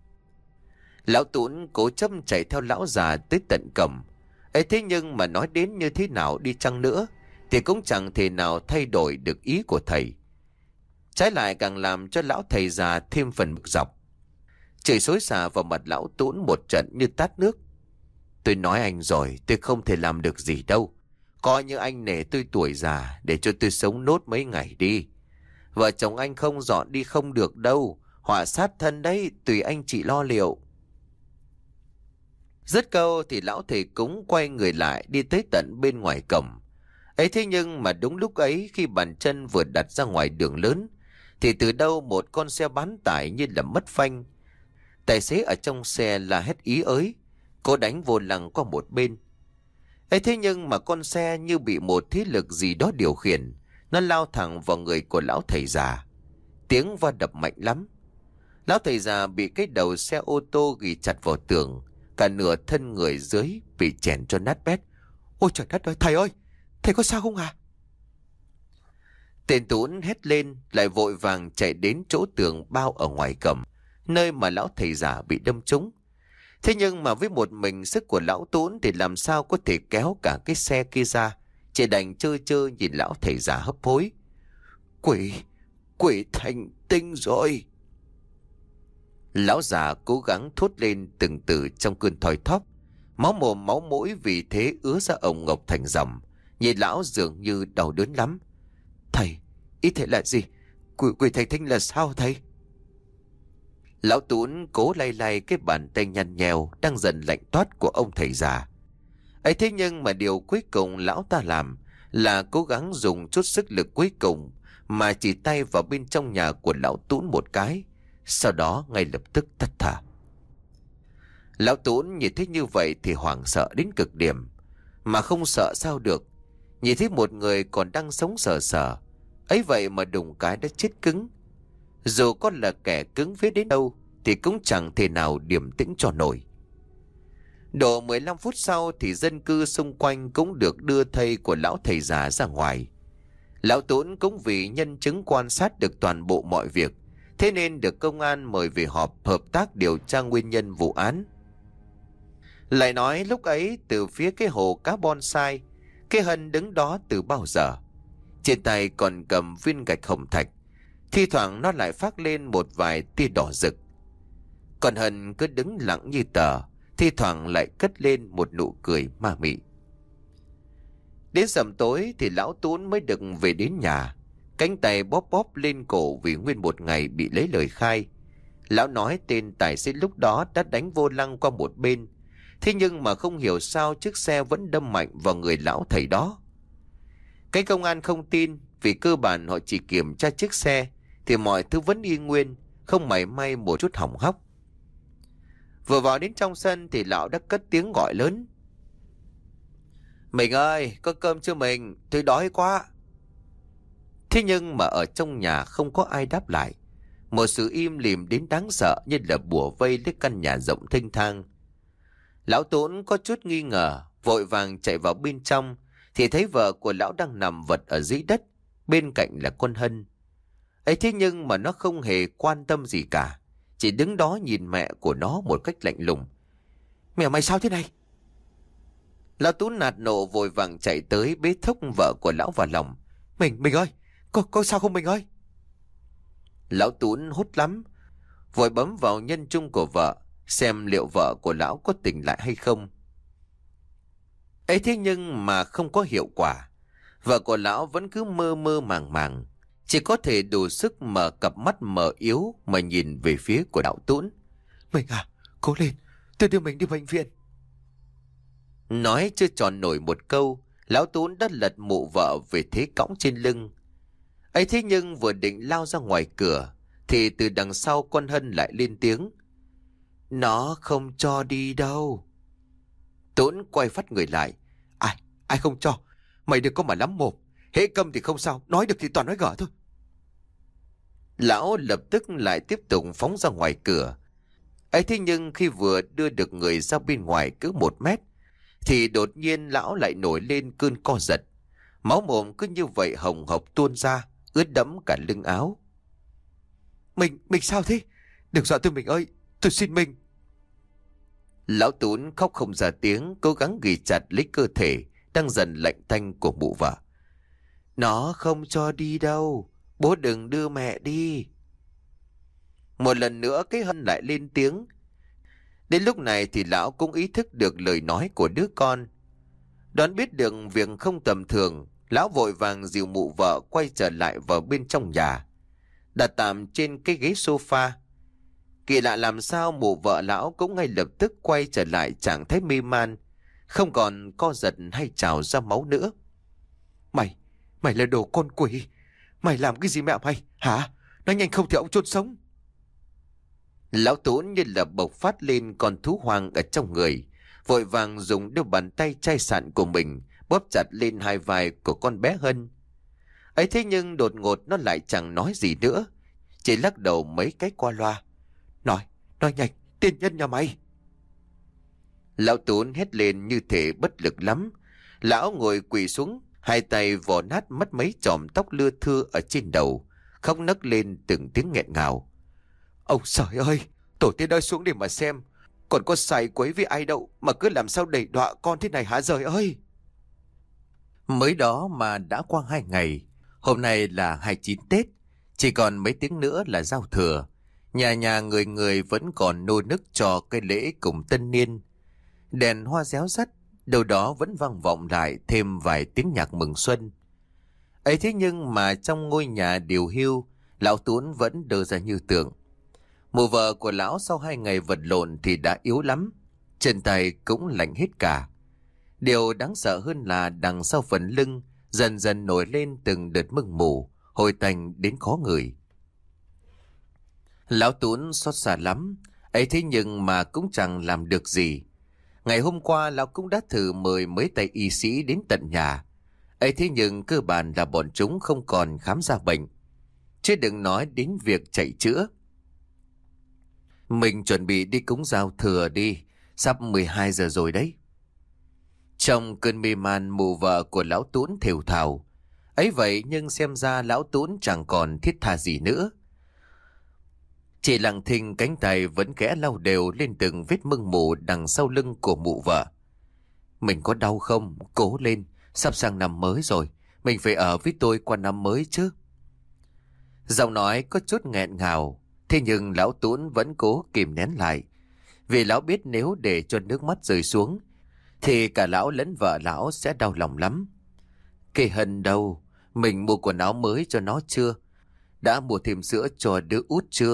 Lão Tún cố chấp chạy theo lão già tới tận cổng. Ấy thế nhưng mà nói đến như thế nào đi chăng nữa thì cũng chẳng thể nào thay đổi được ý của thầy. Trái lại càng làm cho lão thầy già thêm phần bực dọc. Chửi xối xả vào mặt lão Tún một trận như tát nước. Tôi nói anh rồi, tôi không thể làm được gì đâu. Coi như anh nể tôi tuổi già, để cho tôi sống nốt mấy ngày đi. Vợ chồng anh không dọn đi không được đâu. Họa sát thân đấy, tùy anh chị lo liệu. Dứt câu thì lão thầy cúng quay người lại đi tới tận bên ngoài cổng. Ấy thế nhưng mà đúng lúc ấy, khi bàn chân vừa đặt ra ngoài đường lớn, thì từ đâu một con xe bán tải như là mất phanh. Tài xế ở trong xe la hét ý ới, cố đánh vô lăng qua một bên. Ấy thế nhưng mà con xe như bị một thế lực gì đó điều khiển, nó lao thẳng vào người của lão thầy già. Tiếng va đập mạnh lắm. Lão thầy già bị cái đầu xe ô tô ghi chặt vào tường, cả nửa thân người dưới bị chèn cho nát bét. Ôi trời đất ơi, thầy ơi, thầy có sao không à? Tên Tún hét lên, lại vội vàng chạy đến chỗ tường bao ở ngoài cổng, nơi mà lão thầy già bị đâm trúng. Thế nhưng mà với một mình sức của lão Tún thì làm sao có thể kéo cả cái xe kia ra, chỉ đành trơ trơ nhìn lão thầy già hấp hối. Quỷ, quỷ thành tinh rồi. Lão già cố gắng thốt lên từng từ trong cơn thoi thóp, máu mồm máu mũi vì thế ứa ra ồng ngọc thành dòng. Nhìn lão dường như đau đớn lắm. Thầy, ý thầy là gì? Quỷ, quỷ thành tinh là sao thầy? Lão Tún cố lay lay cái bàn tay nhăn nheo đang dần lạnh toát của ông thầy già. Ấy thế nhưng mà điều cuối cùng lão ta làm là cố gắng dùng chút sức lực cuối cùng mà chỉ tay vào bên trong nhà của lão Tún một cái, sau đó ngay lập tức tắt thở. Lão Tún nhìn thấy như vậy thì hoảng sợ đến cực điểm, mà không sợ sao được. Nhìn thấy một người còn đang sống sờ sờ, ấy vậy mà đùng cái đã chết cứng. Dù có là kẻ cứng vía đến đâu thì cũng chẳng thể nào điềm tĩnh cho nổi. Độ mười lăm phút sau thì dân cư xung quanh cũng được đưa thây của lão thầy già ra ngoài. Lão Tún cũng vì nhân chứng quan sát được toàn bộ mọi việc, thế nên được công an mời về họp hợp tác điều tra nguyên nhân vụ án. Lại nói lúc ấy từ phía cái hồ cá bonsai, cái Hân đứng đó từ bao giờ. Trên tay còn cầm viên gạch hồng thạch, thi thoảng nó lại phát lên một vài tia đỏ rực. Còn Hân cứ đứng lặng như tờ, thi thoảng lại cất lên một nụ cười ma mị. Đến sầm tối thì lão Tún mới được về đến nhà, cánh tay bóp bóp lên cổ vì nguyên một ngày bị lấy lời khai. Lão nói tên tài xế lúc đó đã đánh vô lăng qua một bên. Thế nhưng mà không hiểu sao chiếc xe vẫn đâm mạnh vào người lão thầy đó. Cái công an không tin, vì cơ bản họ chỉ kiểm tra chiếc xe thì mọi thứ vẫn y nguyên, không mảy may một chút hỏng hóc. Vừa vào đến trong sân thì lão đã cất tiếng gọi lớn: "Mình ơi, có cơm chưa mình? Tôi đói quá." Thế nhưng mà ở trong nhà không có ai đáp lại. Một sự im lìm đến đáng sợ như là bủa vây lấy căn nhà rộng thênh thang. Lão Tốn có chút nghi ngờ, vội vàng chạy vào bên trong thì thấy vợ của lão đang nằm vật ở dưới đất, bên cạnh là con Hân. Ấy thế nhưng mà nó không hề quan tâm gì cả, chỉ đứng đó nhìn mẹ của nó một cách lạnh lùng. "Mẹ mày sao thế này?" Lão Tú nạt nộ vội vàng chạy tới bế thốc vợ của lão vào lòng. Mình, mình ơi, có, có sao không mình ơi?" Lão Tú hốt lắm, vội bấm vào nhân trung của vợ, xem liệu vợ của lão có tỉnh lại hay không. Ấy thế nhưng mà không có hiệu quả. Vợ của lão vẫn cứ mơ mơ màng màng, chỉ có thể đủ sức mở cặp mắt mờ yếu mà nhìn về phía của lão Tún. "Mình à, cố lên, tôi đưa mình đi bệnh viện." Nói chưa tròn nổi một câu, lão Tún đã lật mụ vợ về thế cõng trên lưng. Ấy thế nhưng vừa định lao ra ngoài cửa thì từ đằng sau con Hân lại lên tiếng: "Nó không cho đi đâu." Tún quay phát người lại: Ai, ai không cho? Mày đừng có mà lắm mồm. Hễ câm thì không sao, nói được thì toàn nói gở thôi." Lão lập tức lại tiếp tục phóng ra ngoài cửa. Ấy thế nhưng khi vừa đưa được người ra bên ngoài cứ một mét thì đột nhiên lão lại nổi lên cơn co giật. Máu mồm cứ như vậy hồng hộc tuôn ra, ướt đẫm cả lưng áo. Mình, mình sao thế? Đừng dọa tôi mình ơi, tôi xin mình." Lão Tún khóc không ra tiếng, cố gắng ghì chặt lấy cơ thể đang dần lạnh tanh của mụ vợ. "Nó không cho đi đâu, bố đừng đưa mẹ đi." Một lần nữa cái Hân lại lên tiếng. Đến lúc này thì lão cũng ý thức được lời nói của đứa con. Đoán biết được việc không tầm thường, lão vội vàng dìu mụ vợ quay trở lại vào bên trong nhà, đặt tạm trên cái ghế sofa. Kỳ lạ làm sao mụ vợ lão cũng ngay lập tức quay trở lại trạng thái mê man, không còn co giật hay trào ra máu nữa. Mày, mày là đồ con quỷ. Mày làm cái gì mẹ mày, hả? Nói nhanh không thì ông chôn sống." Lão Tún như là bộc phát lên con thú hoang ở trong người, vội vàng dùng đôi bàn tay chai sạn của mình bóp chặt lên hai vai của con bé Hân. Ấy thế nhưng đột ngột nó lại chẳng nói gì nữa, chỉ lắc đầu mấy cái qua loa. Nói, nói nhanh, tiên nhân nhà mày." Lão Tún hét lên như thể bất lực lắm. Lão ngồi quỳ xuống, hai tay vò nát mất mấy chòm tóc lưa thưa ở trên đầu, khóc nấc lên từng tiếng nghẹn ngào. "Ông trời ơi, tổ tiên ơi xuống để mà xem, còn có sai quấy với ai đâu mà cứ làm sao đẩy đọa con thế này hả trời ơi." Mới đó mà đã qua hai ngày, hôm nay là hai mươi chín Tết, chỉ còn mấy tiếng nữa là giao thừa. Nhà nhà người người vẫn còn nô nức cho cái lễ cùng tân niên. Đèn hoa réo rắt, đâu đó vẫn vang vọng lại thêm vài tiếng nhạc mừng xuân. Ấy thế nhưng mà trong ngôi nhà điều hưu, lão Tún vẫn đơ ra như tượng. Mụ vợ của lão sau hai ngày vật lộn thì đã yếu lắm, chân tay cũng lạnh hết cả. Điều đáng sợ hơn là đằng sau phần lưng dần dần nổi lên từng đợt mưng mù, hôi tanh đến khó ngửi. Lão Tún xót xa lắm, ấy thế nhưng mà cũng chẳng làm được gì. Ngày hôm qua lão cũng đã thử mời mấy tay y sĩ đến tận nhà. Ấy thế nhưng cơ bản là bọn chúng không còn khám ra bệnh, chứ đừng nói đến việc chạy chữa. Mình chuẩn bị đi cúng giao thừa đi, sắp mười hai giờ rồi đấy. Trong cơn mê man, mụ vợ của lão Tún thều thào. Ấy vậy nhưng xem ra lão Tún chẳng còn thiết tha gì nữa. Chỉ lặng thinh cánh tay vẫn khẽ lau đều lên từng vết mưng mù đằng sau lưng của mụ vợ. Mình có đau không? Cố lên, sắp sang năm mới rồi, mình phải ở với tôi qua năm mới chứ. Giọng nói có chút nghẹn ngào, thế nhưng lão Tún vẫn cố kìm nén lại. Vì lão biết nếu để cho nước mắt rơi xuống thì cả lão lẫn vợ lão sẽ đau lòng lắm. Cái Hân đâu? Mình mua quần áo mới cho nó chưa? Đã mua thêm sữa cho đứa út chưa?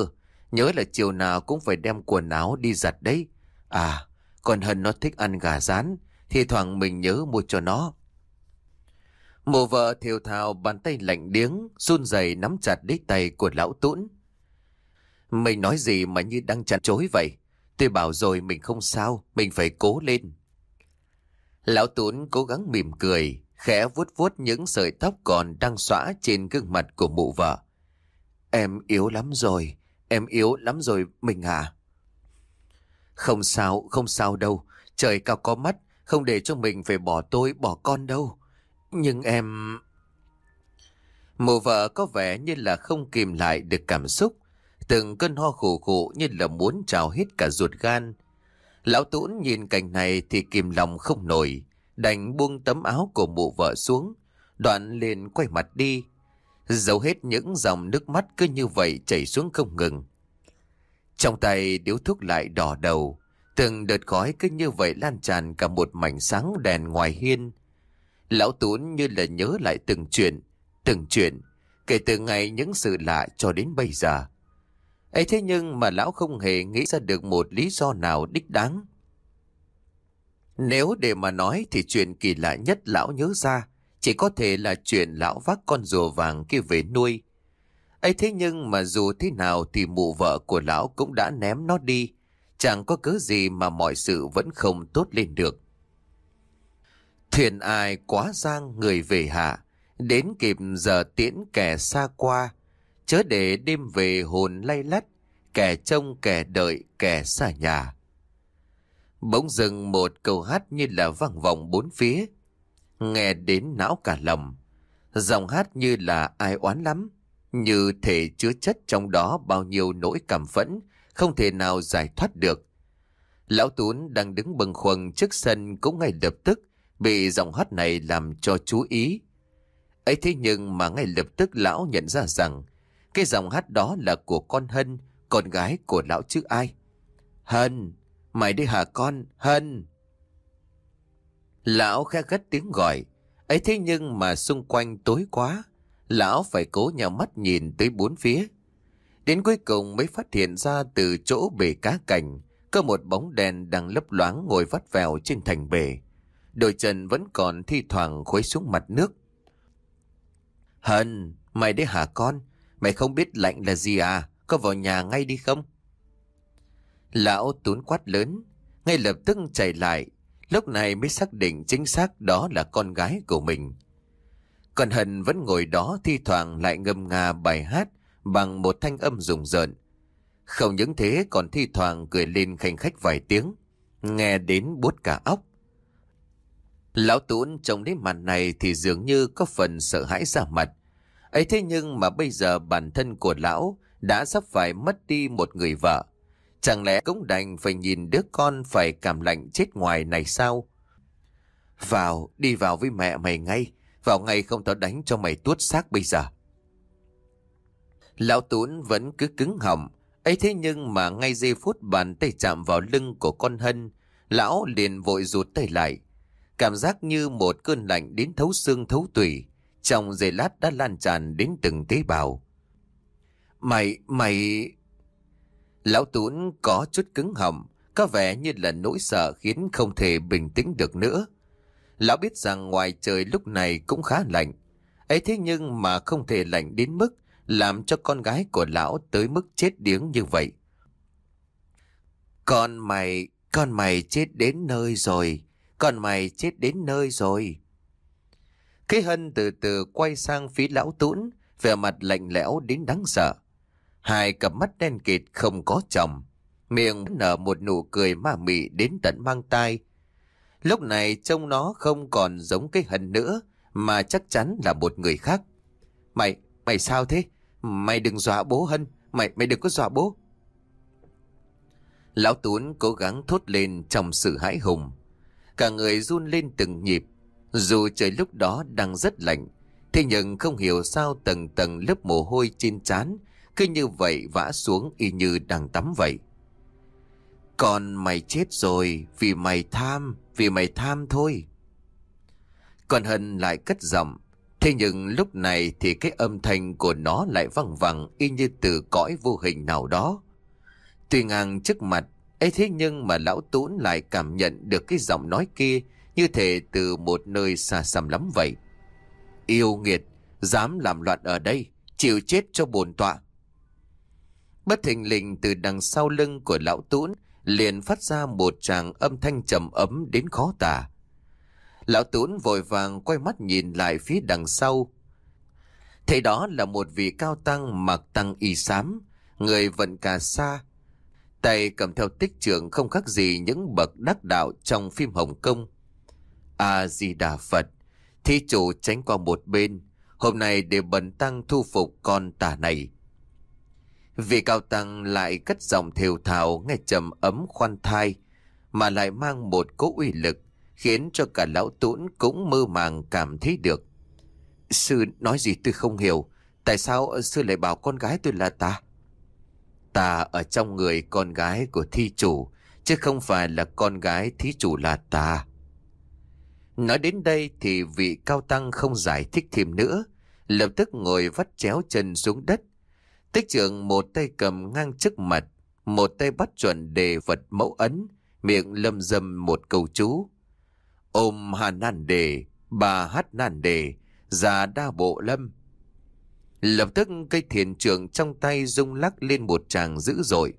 Nhớ là chiều nào cũng phải đem quần áo đi giặt đấy. À, còn Hân nó thích ăn gà rán, thì thoảng mình nhớ mua cho nó. Mụ vợ thều thào, bàn tay lạnh điếng, run rẩy nắm chặt lấy tay của lão Tún. Mình nói gì mà như đang chặn chối vậy? Tôi bảo rồi mình không sao, mình phải cố lên. Lão Tún cố gắng mỉm cười, khẽ vuốt vuốt những sợi tóc còn đang xõa trên gương mặt của mụ vợ. Em yếu lắm rồi, em yếu lắm rồi mình à. Không sao, không sao đâu, trời cao có mắt, không để cho mình phải bỏ tôi, bỏ con đâu. Nhưng em... Mụ vợ có vẻ như là không kìm lại được cảm xúc, từng cơn ho khủ khủ như là muốn trào hết cả ruột gan. Lão Tún nhìn cảnh này thì kìm lòng không nổi, đành buông tấm áo của mụ vợ xuống, đoạn liền quay mặt đi, giấu hết những dòng nước mắt cứ như vậy chảy xuống không ngừng. Trong tay điếu thuốc lại đỏ đầu, từng đợt khói cứ như vậy lan tràn cả một mảnh sáng đèn ngoài hiên. Lão Tún như là nhớ lại từng chuyện, từng chuyện, kể từ ngày những sự lạ cho đến bây giờ. Ấy thế nhưng mà lão không hề nghĩ ra được một lý do nào đích đáng. Nếu để mà nói thì chuyện kỳ lạ nhất lão nhớ ra chỉ có thể là chuyện lão vác con rùa vàng kia về nuôi. Ấy thế nhưng mà dù thế nào thì mụ vợ của lão cũng đã ném nó đi, chẳng có cớ gì mà mọi sự vẫn không tốt lên được. Thuyền ai quá giang người về hạ, đến kịp giờ tiễn kẻ xa qua, chớ để đêm về hồn lay lắt, kẻ trông kẻ đợi kẻ xa nhà. Bỗng dưng một câu hát như là vang vọng bốn phía, nghe đến não cả lòng. Giọng hát như là ai oán lắm, như thể chứa chất trong đó bao nhiêu nỗi cảm phẫn không thể nào giải thoát được. Lão Tún đang đứng bâng khuâng trước sân cũng ngay lập tức bị giọng hát này làm cho chú ý. Ấy thế nhưng mà ngay lập tức lão nhận ra rằng cái giọng hát đó là của con Hân, con gái của lão chứ ai. Hân, mày đi hả con, Hân? Lão khẽ gắt tiếng gọi. Ấy thế nhưng mà xung quanh tối quá, lão phải cố nhào mắt nhìn tới bốn phía. Đến cuối cùng mới phát hiện ra từ chỗ bể cá cảnh có một bóng đèn đang lấp loáng ngồi vắt vẻo trên thành bể. Đôi chân vẫn còn thi thoảng khuấy xuống mặt nước. Hân, mày đấy hả con? Mày không biết lạnh là gì à? Có vào nhà ngay đi không? Lão Tún quát lớn, ngay lập tức chạy lại. Lúc này mới xác định chính xác đó là con gái của mình. Còn Hân vẫn ngồi đó thi thoảng lại ngâm nga bài hát bằng một thanh âm rùng rợn. Không những thế còn thi thoảng cười lên khanh khách vài tiếng, nghe đến buốt cả óc. Lão Tún trông đến màn này thì dường như có phần sợ hãi ra mặt. Ấy thế nhưng mà bây giờ bản thân của lão đã sắp phải mất đi một người vợ. Chẳng lẽ cũng đành phải nhìn đứa con phải cảm lạnh chết ngoài này sao? Vào, đi vào với mẹ mày ngay. Vào ngay không tao đánh cho mày tuốt xác bây giờ. Lão Tún vẫn cứ cứng họng. Ấy thế nhưng mà ngay giây phút bàn tay chạm vào lưng của con Hân, lão liền vội rụt tay lại. Cảm giác như một cơn lạnh đến thấu xương thấu tủy, trong giây lát đã lan tràn đến từng tế bào. Mày, mày... Lão Tún có chút cứng họng, có vẻ như là nỗi sợ khiến không thể bình tĩnh được nữa. Lão biết rằng ngoài trời lúc này cũng khá lạnh. Ấy thế nhưng mà không thể lạnh đến mức làm cho con gái của lão tới mức chết điếng như vậy. Con mày, con mày chết đến nơi rồi. Con mày chết đến nơi rồi. Cái Hân từ từ quay sang phía lão Tún, vẻ mặt lạnh lẽo đến đáng sợ. Hai cặp mắt đen kịt không có chồng, miệng nở một nụ cười ma mị đến tận mang tai. Lúc này trông nó không còn giống cái Hân nữa, mà chắc chắn là một người khác. Mày, mày sao thế? Mày đừng dọa bố Hân, mày, mày đừng có dọa bố. Lão Tún cố gắng thốt lên trong sự hãi hùng. Cả người run lên từng nhịp. Dù trời lúc đó đang rất lạnh, thế nhưng không hiểu sao tầng tầng lớp mồ hôi trên trán cứ như vậy vã xuống y như đang tắm vậy. Còn mày chết rồi, vì mày tham, vì mày tham thôi. Còn Hân lại cất giọng, thế nhưng lúc này thì cái âm thanh của nó lại văng vẳng y như từ cõi vô hình nào đó. Tuy ngang trước mặt ấy, thế nhưng mà lão Tún lại cảm nhận được cái giọng nói kia như thể từ một nơi xa xăm lắm vậy. Yêu nghiệt, dám làm loạn ở đây, chịu chết cho bổn tọa. Bất thình lình từ đằng sau lưng của lão Tún liền phát ra một tràng âm thanh trầm ấm đến khó tả. Lão Tún vội vàng quay mắt nhìn lại phía đằng sau. Thấy đó là một vị cao tăng mặc tăng y xám, người vận cà sa, tay cầm theo tích trượng không khác gì những bậc đắc đạo trong phim Hồng Kông. A Di Đà Phật, thí chủ tránh qua một bên, hôm nay để bần tăng thu phục con tà này. Vị cao tăng lại cất giọng thều thào nghe trầm ấm khoan thai, mà lại mang một cỗ uy lực khiến cho cả lão Tún cũng mơ màng cảm thấy được. Sư nói gì tôi không hiểu, tại sao sư lại bảo con gái tôi là tà? Ta ở trong người con gái của thí chủ, chứ không phải là con gái thí chủ là ta. Nói đến đây thì vị cao tăng không giải thích thêm nữa, lập tức ngồi vắt chéo chân xuống đất. Tích trượng một tay cầm ngang trước mặt, một tay bắt chuẩn đề vật mẫu ấn, miệng lâm dâm một câu chú. Ôm hà nan đề, bà hát nan đề, già đa bộ lâm. Lập tức cây thiền trượng trong tay rung lắc lên một tràng dữ dội.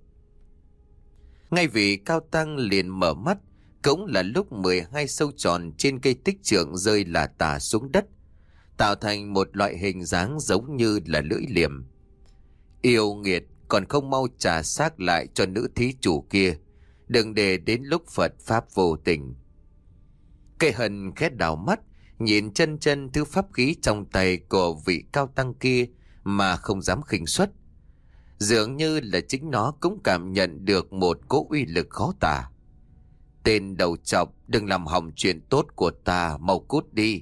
Ngay vị cao tăng liền mở mắt, cũng là lúc mười hai sâu tròn trên cây tích trượng rơi là tả xuống đất, tạo thành một loại hình dáng giống như là lưỡi liềm. Yêu nghiệt, còn không mau trả xác lại cho nữ thí chủ kia, đừng để đến lúc Phật Pháp vô tình. Cây hân khét đảo mắt, nhìn chân chân thứ pháp khí trong tay của vị cao tăng kia mà không dám khinh suất. Dường như là chính nó cũng cảm nhận được một cỗ uy lực khó tả. Tên đầu trọc, đừng làm hỏng chuyện tốt của ta, mau cút đi.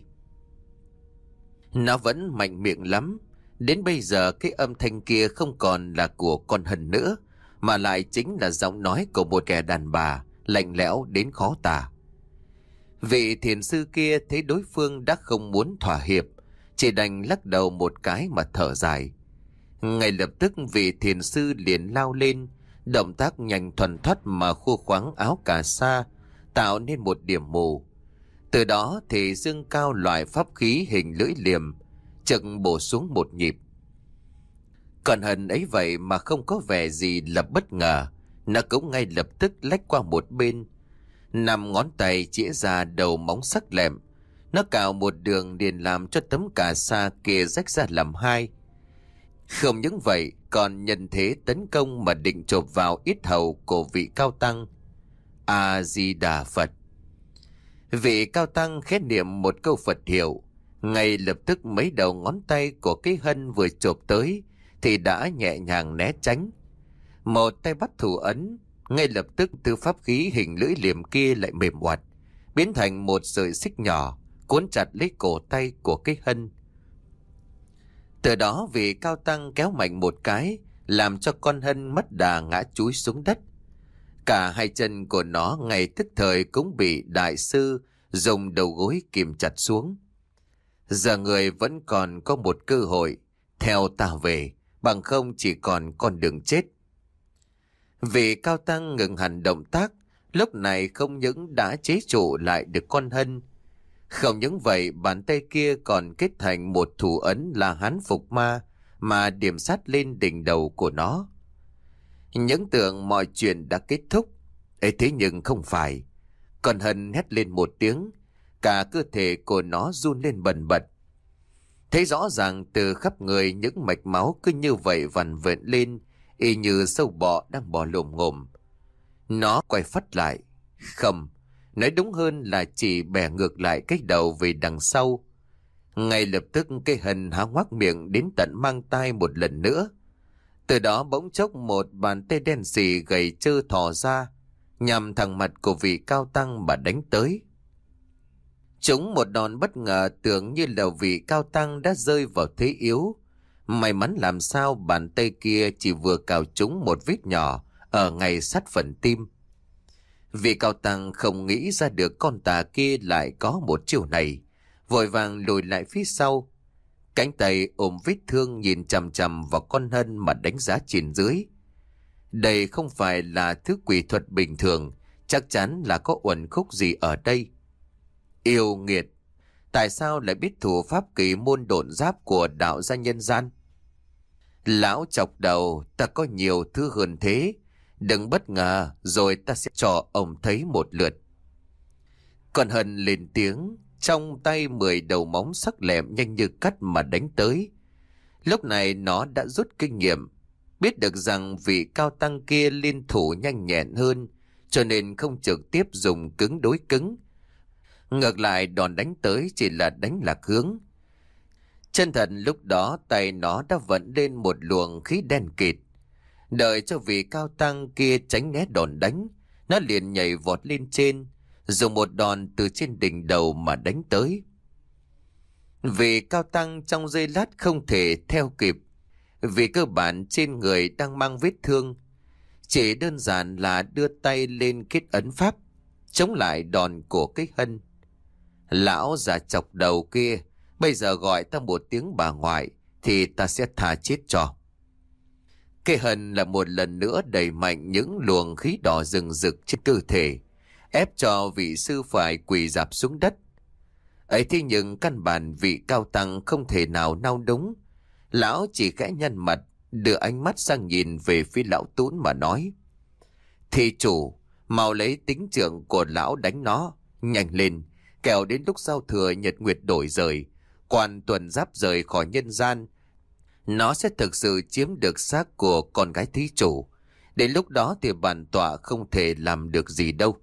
Nó vẫn mạnh miệng lắm. Đến bây giờ cái âm thanh kia không còn là của con Hân nữa, mà lại chính là giọng nói của một kẻ đàn bà, lạnh lẽo đến khó tả. Vị thiền sư kia thấy đối phương đã không muốn thỏa hiệp, chỉ đành lắc đầu một cái mà thở dài. Ngay lập tức vị thiền sư liền lao lên, động tác nhanh thuần thoắt mà khua khoáng áo cà sa, tạo nên một điểm mù. Từ đó thì dương cao loại pháp khí hình lưỡi liềm, chực bổ xuống một nhịp. Còn Hân ấy vậy mà không có vẻ gì là bất ngờ, nó cũng ngay lập tức lách qua một bên, năm ngón tay chĩa ra đầu móng sắc lẹm, nó cào một đường liền làm cho tấm cà sa kia rách ra làm hai. Không những vậy, còn nhân thế tấn công mà định chộp vào yết hầu của vị cao tăng. A Di Đà Phật. Vị cao tăng khét niệm một câu Phật hiệu, ngay lập tức mấy đầu ngón tay của cái Hân vừa chộp tới thì đã nhẹ nhàng né tránh. Một tay bắt thủ ấn, ngay lập tức từ pháp khí hình lưỡi liềm kia lại mềm oặt, biến thành một sợi xích nhỏ cuốn chặt lấy cổ tay của cái Hân. Từ đó vị cao tăng kéo mạnh một cái, làm cho con Hân mất đà ngã chúi xuống đất. Cả hai chân của nó ngay tức thời cũng bị đại sư dùng đầu gối kìm chặt xuống. Giờ người vẫn còn có một cơ hội, theo ta về, bằng không chỉ còn con đường chết. Vị cao tăng ngừng hẳn động tác, lúc này không những đã chế trụ lại được con Hân. Không những vậy, bàn tay kia còn kết thành một thủ ấn là Hán Phục Ma mà điểm sát lên đỉnh đầu của nó. Những tưởng mọi chuyện đã kết thúc, ấy thế nhưng không phải. Con Hân hét lên một tiếng, cả cơ thể của nó run lên bần bật. Thấy rõ ràng từ khắp người những mạch máu cứ như vậy vằn vện lên, y như sâu bọ đang bò lồm ngồm. Nó quay phắt lại. Không, nói đúng hơn là chỉ bẻ ngược lại cái đầu về đằng sau. Ngay lập tức cái Hân há ngoác miệng đến tận mang tai một lần nữa. Từ đó bỗng chốc một bàn tay đen xì gầy trơ thò ra, nhằm thẳng mặt của vị cao tăng mà đánh tới. Chúng một đòn bất ngờ, tưởng như là vị cao tăng đã rơi vào thế yếu. May mắn làm sao bàn tay kia chỉ vừa cào trúng một vết nhỏ ở ngay sát phần tim. Vị cao tăng không nghĩ ra được con tà kia lại có một chiêu này, vội vàng lùi lại phía sau, cánh tay ôm vết thương nhìn chằm chằm vào con Hân mà đánh giá trên dưới. Đây không phải là thứ quỷ thuật bình thường, chắc chắn là có uẩn khúc gì ở đây. Yêu nghiệt, tại sao lại biết thủ pháp kỳ môn độn giáp của đạo gia nhân gian? Lão chọc đầu, ta có nhiều thứ hơn thế. Đừng bất ngờ, rồi ta sẽ cho ông thấy một lượt. Còn Hân lên tiếng, trong tay mười đầu móng sắc lẹm nhanh như cắt mà đánh tới. Lúc này nó đã rút kinh nghiệm, biết được rằng vị cao tăng kia liên thủ nhanh nhẹn hơn, cho nên không trực tiếp dùng cứng đối cứng. Ngược lại đòn đánh tới chỉ là đánh lạc hướng. Chân thật lúc đó tay nó đã vận lên một luồng khí đen kịt. Đợi cho vị cao tăng kia tránh né đòn đánh, nó liền nhảy vọt lên trên, dùng một đòn từ trên đỉnh đầu mà đánh tới. Vị cao tăng trong giây lát không thể theo kịp, vì cơ bản trên người đang mang vết thương. Chỉ đơn giản là đưa tay lên kết ấn pháp, chống lại đòn của cái Hân. Lão già chọc đầu kia, bây giờ gọi ta một tiếng bà ngoại, thì ta sẽ tha chết cho. Cái Hân là một lần nữa đẩy mạnh những luồng khí đỏ rừng rực trên cơ thể, ép cho vị sư phải quỳ rạp xuống đất. Ấy thế nhưng căn bản vị cao tăng không thể nào nao đúng. Lão chỉ khẽ nhăn mặt, đưa ánh mắt sang nhìn về phía lão Tún mà nói: Thì chủ, mau lấy tính trưởng của lão đánh nó, nhanh lên, kẻo đến lúc giao thừa nhật nguyệt đổi rời, quan tuần giáp rời khỏi nhân gian, nó sẽ thực sự chiếm được xác của con gái thí chủ. Đến lúc đó thì bản tọa không thể làm được gì đâu.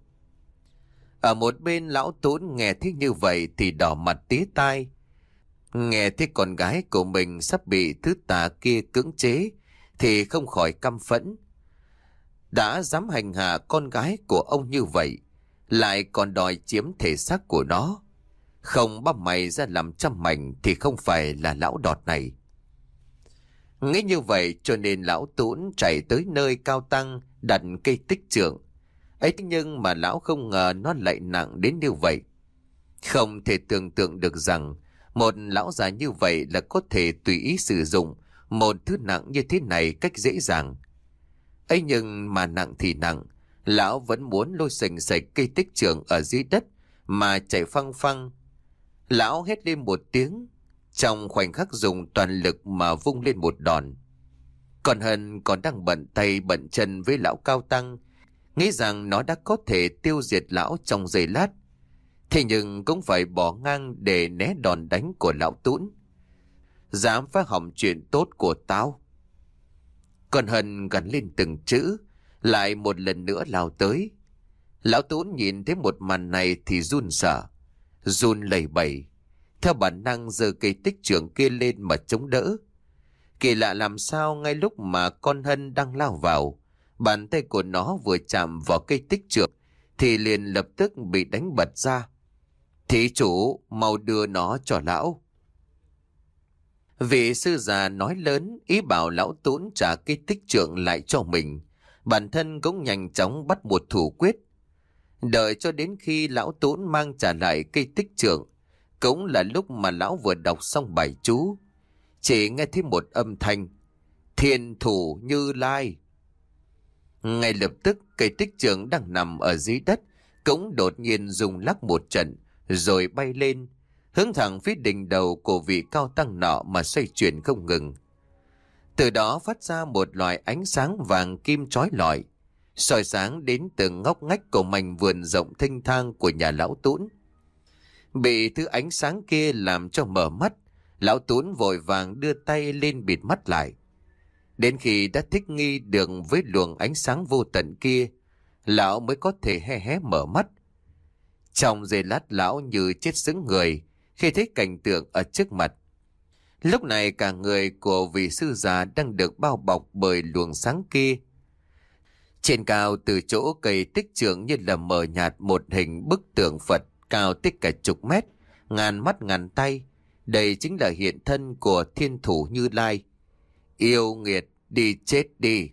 Ở một bên lão Tún nghe thấy như vậy thì đỏ mặt tía tai. Nghe thấy con gái của mình sắp bị thứ tà kia cưỡng chế thì không khỏi căm phẫn. Đã dám hành hạ con gái của ông như vậy, lại còn đòi chiếm thể xác của nó, không băm mày ra làm trăm mảnh thì không phải là lão đọt này. Nghĩ như vậy cho nên lão Tún chạy tới nơi cao tăng đặt cây tích trượng. Ấy thế nhưng mà lão không ngờ nó lại nặng đến như vậy. Không thể tưởng tượng được rằng một lão già như vậy là có thể tùy ý sử dụng một thứ nặng như thế này cách dễ dàng. Ấy nhưng mà nặng thì nặng, lão vẫn muốn lôi sành sạch cây tích trượng ở dưới đất mà chạy phăng phăng. Lão hét lên một tiếng, trong khoảnh khắc dùng toàn lực mà vung lên một đòn. Còn Hân còn đang bận tay bận chân với lão cao tăng, nghĩ rằng nó đã có thể tiêu diệt lão trong giây lát. Thế nhưng cũng phải bỏ ngang để né đòn đánh của lão Tún. Dám phá hỏng chuyện tốt của tao. Còn Hân gằn lên từng chữ, lại một lần nữa lao tới. Lão Tún nhìn thấy một màn này thì run sợ, run lẩy bẩy, theo bản năng giơ cây tích trượng kia lên mà chống đỡ. Kỳ lạ làm sao ngay lúc mà con Hân đang lao vào, bàn tay của nó vừa chạm vào cây tích trượng thì liền lập tức bị đánh bật ra. Thí chủ, mau đưa nó cho lão. Vị sư già nói lớn, ý bảo lão Tún trả cây tích trượng lại cho mình. Bản thân cũng nhanh chóng bắt một thủ quyết. Đợi cho đến khi lão Tún mang trả lại cây tích trượng, cũng là lúc mà lão vừa đọc xong bài chú. Chỉ nghe thấy một âm thanh: Thiên thủ Như Lai. Ngay lập tức cây tích trượng đang nằm ở dưới đất cũng đột nhiên rung lắc một trận, rồi bay lên, hướng thẳng phía đỉnh đầu của vị cao tăng nọ mà xoay chuyển không ngừng. Từ đó phát ra một loại ánh sáng vàng kim chói lọi, soi sáng đến từng ngóc ngách của mảnh vườn rộng thênh thang của nhà lão Tún. Bị thứ ánh sáng kia làm cho mở mắt, lão Tún vội vàng đưa tay lên bịt mắt lại. Đến khi đã thích nghi được với luồng ánh sáng vô tận kia, lão mới có thể hé hé mở mắt. Trong giây lát lão như chết sững người khi thấy cảnh tượng ở trước mặt. Lúc này cả người của vị sư già đang được bao bọc bởi luồng sáng kia. Trên cao từ chỗ cây tích trượng như là mờ nhạt một hình bức tượng Phật cao tới cả chục mét, ngàn mắt ngàn tay. Đây chính là hiện thân của Thiên thủ Như Lai. Yêu nghiệt, đi chết đi.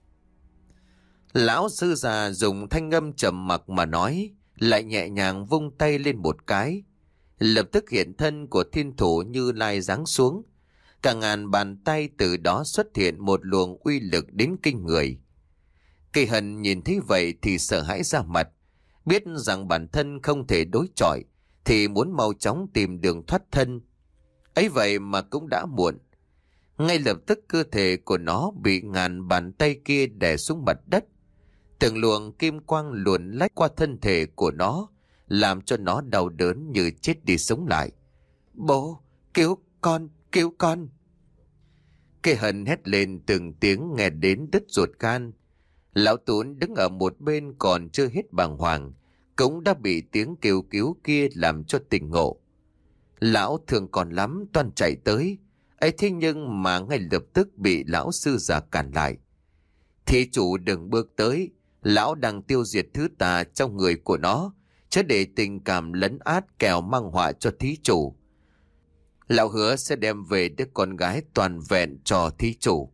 Lão sư già dùng thanh âm trầm mặc mà nói, lại nhẹ nhàng vung tay lên một cái. Lập tức hiện thân của Thiên thủ Như Lai giáng xuống. Cả ngàn bàn tay từ đó xuất hiện một luồng uy lực đến kinh người. Cây Hân nhìn thấy vậy thì sợ hãi ra mặt, biết rằng bản thân không thể đối chọi, thì muốn mau chóng tìm đường thoát thân. Ấy vậy mà cũng đã muộn. Ngay lập tức cơ thể của nó bị ngàn bàn tay kia đè xuống mặt đất. Từng luồng kim quang luồn lách qua thân thể của nó, làm cho nó đau đớn như chết đi sống lại. Bố, cứu con, cứu con. Cây Hân hét lên từng tiếng nghe đến đứt ruột gan. Lão Tún đứng ở một bên còn chưa hết bàng hoàng, cũng đã bị tiếng kêu cứu kia làm cho tỉnh ngộ. Lão thương còn lắm, toan chạy tới. Ấy thế nhưng mà ngay lập tức bị lão sư già cản lại. Thí chủ đừng bước tới, lão đang tiêu diệt thứ tà trong người của nó, chứ để tình cảm lấn át kẻo mang họa cho thí chủ. Lão hứa sẽ đem về đứa con gái toàn vẹn cho thí chủ.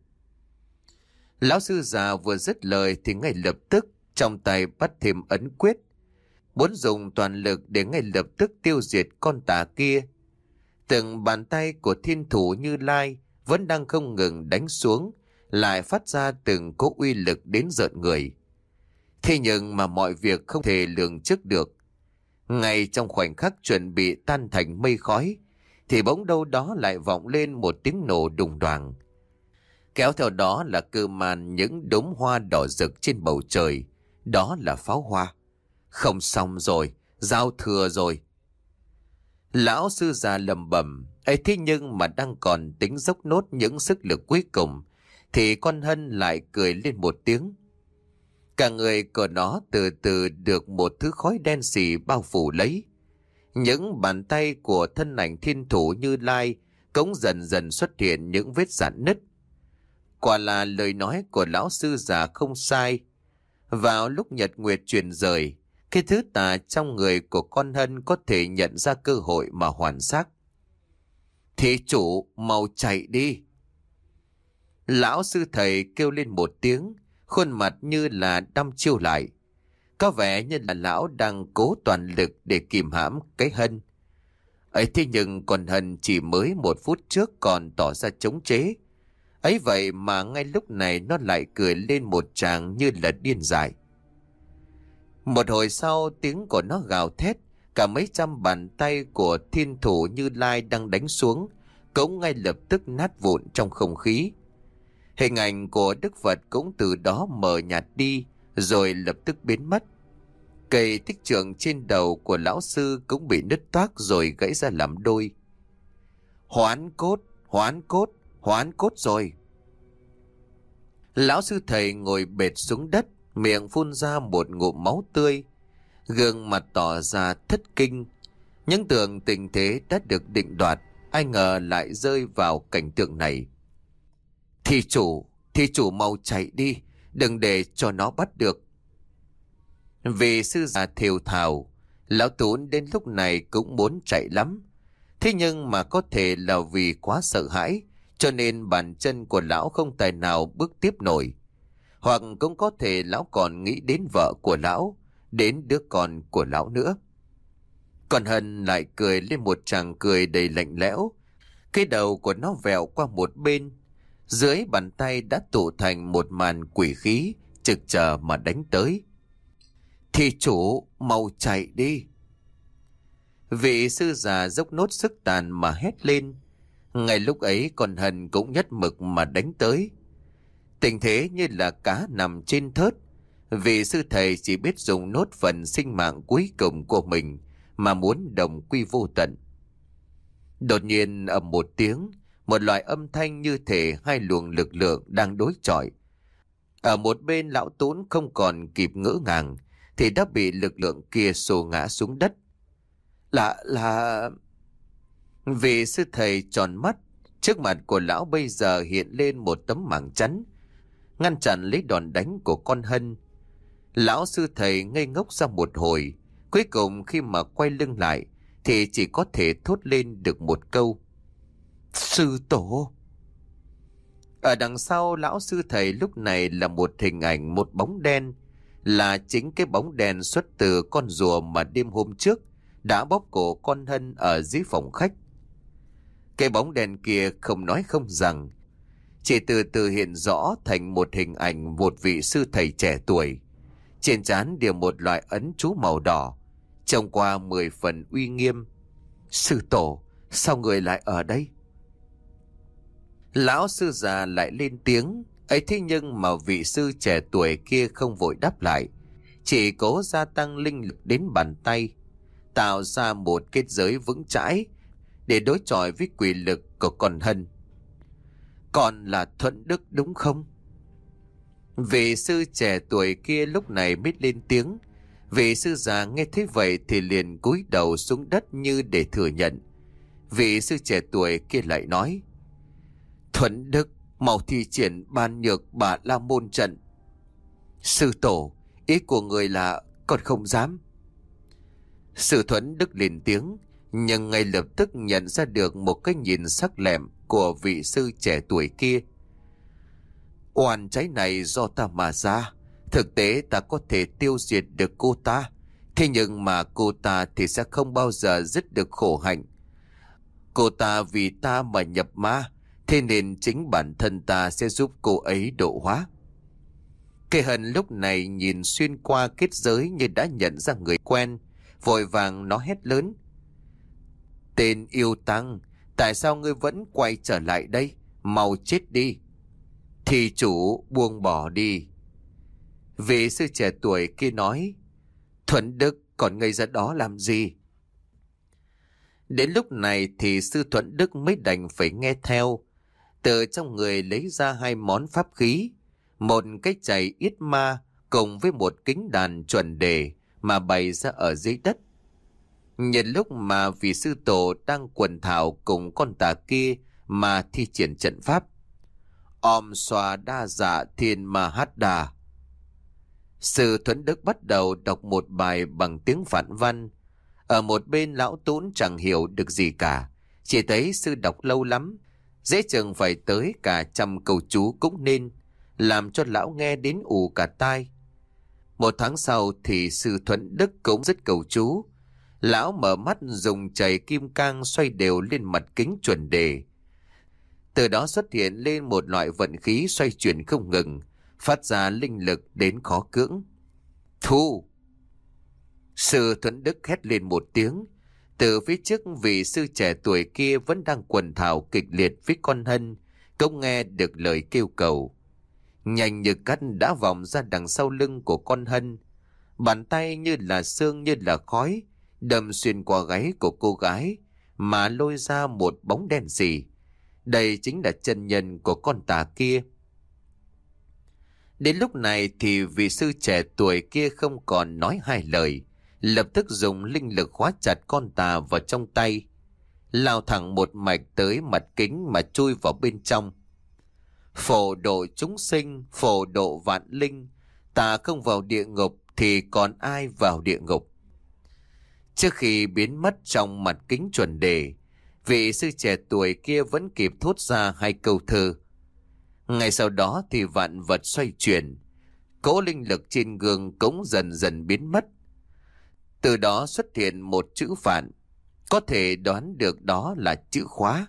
Lão sư già vừa dứt lời thì ngay lập tức trong tay bắt thêm ấn quyết, muốn dùng toàn lực để ngay lập tức tiêu diệt con tà kia. Từng bàn tay của thiên thủ Như Lai vẫn đang không ngừng đánh xuống, lại phát ra từng cỗ uy lực đến rợn người. Thế nhưng mà mọi việc không thể lường trước được. Ngay trong khoảnh khắc chuẩn bị tan thành mây khói, thì bỗng đâu đó lại vọng lên một tiếng nổ đùng đoàng. Kéo theo đó là cơ màn những đốm hoa đỏ rực trên bầu trời. Đó là pháo hoa. Không xong rồi, giao thừa rồi. Lão sư già lầm bầm. Ấy thế nhưng mà đang còn tính dốc nốt những sức lực cuối cùng, thì con Hân lại cười lên một tiếng. Cả người của nó từ từ được một thứ khói đen xì bao phủ lấy. Những bàn tay của thân ảnh thiên thủ Như Lai cũng dần dần xuất hiện những vết rạn nứt. Quả là lời nói của lão sư già không sai. Vào lúc nhật nguyệt chuyển rời, cái thứ tà trong người của con Hân có thể nhận ra cơ hội mà hoàn xác. Thí chủ mau chạy đi. Lão sư thầy kêu lên một tiếng, khuôn mặt như là đăm chiêu lại. Có vẻ như là lão đang cố toàn lực để kìm hãm cái Hân. Ấy thế nhưng con Hân chỉ mới một phút trước còn tỏ ra chống chế. Ấy vậy mà ngay lúc này nó lại cười lên một tràng như là điên dại. Một hồi sau tiếng của nó gào thét, cả mấy trăm bàn tay của thiên thủ Như Lai đang đánh xuống cũng ngay lập tức nát vụn trong không khí. Hình ảnh của Đức Phật cũng từ đó mờ nhạt đi rồi lập tức biến mất. Cây tích trượng trên đầu của lão sư cũng bị nứt toác rồi gãy ra làm đôi. Hoán cốt, hoán cốt, hoán cốt rồi. Lão sư thầy ngồi bệt xuống đất, miệng phun ra một ngụm máu tươi, gương mặt tỏ ra thất kinh. Những tưởng tình thế đã được định đoạt, ai ngờ lại rơi vào cảnh tượng này. Thi chủ, thi chủ mau chạy đi, đừng để cho nó bắt được. Vì sư già thều thào, lão Tún đến lúc này cũng muốn chạy lắm. Thế nhưng mà có thể là vì quá sợ hãi, cho nên bàn chân của lão không tài nào bước tiếp nổi. Hoặc cũng có thể lão còn nghĩ đến vợ của lão, đến đứa con của lão nữa. Còn Hân lại cười lên một tràng cười đầy lạnh lẽo. Cái đầu của nó vẹo qua một bên. Dưới bàn tay đã tụ thành một màn quỷ khí, trực chờ mà đánh tới. Thì chủ, mau chạy đi. Vị sư già dốc nốt sức tàn mà hét lên. Ngay lúc ấy con Hân cũng nhất mực mà đánh tới. Tình thế như là cá nằm trên thớt. Vị sư thầy chỉ biết dùng nốt phần sinh mạng cuối cùng của mình mà muốn đồng quy vô tận. Đột nhiên ầm một tiếng, một loại âm thanh như thể hai luồng lực lượng đang đối chọi. Ở một bên lão Tún không còn kịp ngỡ ngàng thì đã bị lực lượng kia xô ngã xuống đất. Là, là... Vị sư thầy tròn mắt, trước mặt của lão bây giờ hiện lên một tấm mảng chắn, ngăn chặn lấy đòn đánh của con Hân. Lão sư thầy ngây ngốc ra một hồi, cuối cùng khi mà quay lưng lại thì chỉ có thể thốt lên được một câu: Sư tổ. Ở đằng sau lão sư thầy lúc này là một hình ảnh, một bóng đen, là chính cái bóng đen xuất từ con rùa mà đêm hôm trước đã bóp cổ con Hân ở dưới phòng khách. Cái bóng đen kia không nói không rằng, chỉ từ từ hiện rõ thành một hình ảnh một vị sư thầy trẻ tuổi. Trên trán đều một loại ấn chú màu đỏ, trông qua mười phần uy nghiêm. Sư tổ, sao người lại ở đây? Lão sư già lại lên tiếng. Ấy thế nhưng mà vị sư trẻ tuổi kia không vội đáp lại, chỉ cố gia tăng linh lực đến bàn tay, tạo ra một kết giới vững chãi để đối chọi với quỷ lực của con Hân. Còn là Thuận Đức đúng không? Vị sư trẻ tuổi kia lúc này mới lên tiếng. Vị sư già nghe thấy vậy thì liền cúi đầu xuống đất như để thừa nhận. Vị sư trẻ tuổi kia lại nói: Thuận Đức, mau thi triển ban nhược Bà La Môn trận. Sư tổ, ý của người là còn không dám. Sư Thuận Đức lên tiếng, nhưng ngay lập tức nhận ra được một cái nhìn sắc lẹm của vị sư trẻ tuổi kia. Oan trái này do ta mà ra. Thực tế ta có thể tiêu diệt được cô ta, thế nhưng mà cô ta thì sẽ không bao giờ dứt được khổ hạnh. Cô ta vì ta mà nhập ma, thế nên chính bản thân ta sẽ giúp cô ấy độ hóa. Cây Hân lúc này nhìn xuyên qua kết giới như đã nhận ra người quen, vội vàng nó hét lớn: Tên yêu tăng, tại sao ngươi vẫn quay trở lại đây? Mau chết đi! Thì chủ buông bỏ đi. Vị sư trẻ tuổi kia nói: Thuận Đức, còn ngây ra đó làm gì? Đến lúc này thì sư Thuận Đức mới đành phải nghe theo. Từ trong người lấy ra hai món pháp khí, một cái chày yết ma cùng với một kính đàn chuẩn đề mà bày ra ở dưới đất. Nhân lúc mà vị sư tổ đang quần thảo cùng con tà kia mà thi triển trận pháp Om Xoa Đa Dạ Thiên Ma Hát Đà, sư Thuận Đức bắt đầu đọc một bài bằng tiếng Phạn văn. Ở một bên lão Tún chẳng hiểu được gì cả, chỉ thấy sư đọc lâu lắm, dễ chừng phải tới cả trăm câu chú cũng nên, làm cho lão nghe đến ù cả tai. Một tháng sau thì sư Thuận Đức cũng dứt câu chú. Lão mở mắt dùng chày kim cang xoay đều lên mặt kính chuẩn đề. Từ đó xuất hiện lên một loại vận khí xoay chuyển không ngừng, phát ra linh lực đến khó cưỡng. Thu! Sư Thuận Đức hét lên một tiếng. Từ phía trước vị sư trẻ tuổi kia vẫn đang quần thảo kịch liệt với con Hân, cũng nghe được lời kêu cầu. Nhanh như cắt đã vòng ra đằng sau lưng của con Hân. Bàn tay như là sương như là khói, đâm xuyên qua gáy của cô gái, mà lôi ra một bóng đen gì. Đây chính là chân nhân của con tà kia. Đến lúc này thì vị sư trẻ tuổi kia không còn nói hai lời, lập tức dùng linh lực khóa chặt con tà vào trong tay, lao thẳng một mạch tới mặt kính mà chui vào bên trong. Phổ độ chúng sinh, phổ độ vạn linh, ta không vào địa ngục thì còn ai vào địa ngục? Trước khi biến mất trong mặt kính chuẩn đề, vị sư trẻ tuổi kia vẫn kịp thốt ra hai câu thơ. Ngay sau đó thì vạn vật xoay chuyển, cỗ linh lực trên gương cũng dần dần biến mất. Từ đó xuất hiện một chữ Phạn, có thể đoán được đó là chữ khóa.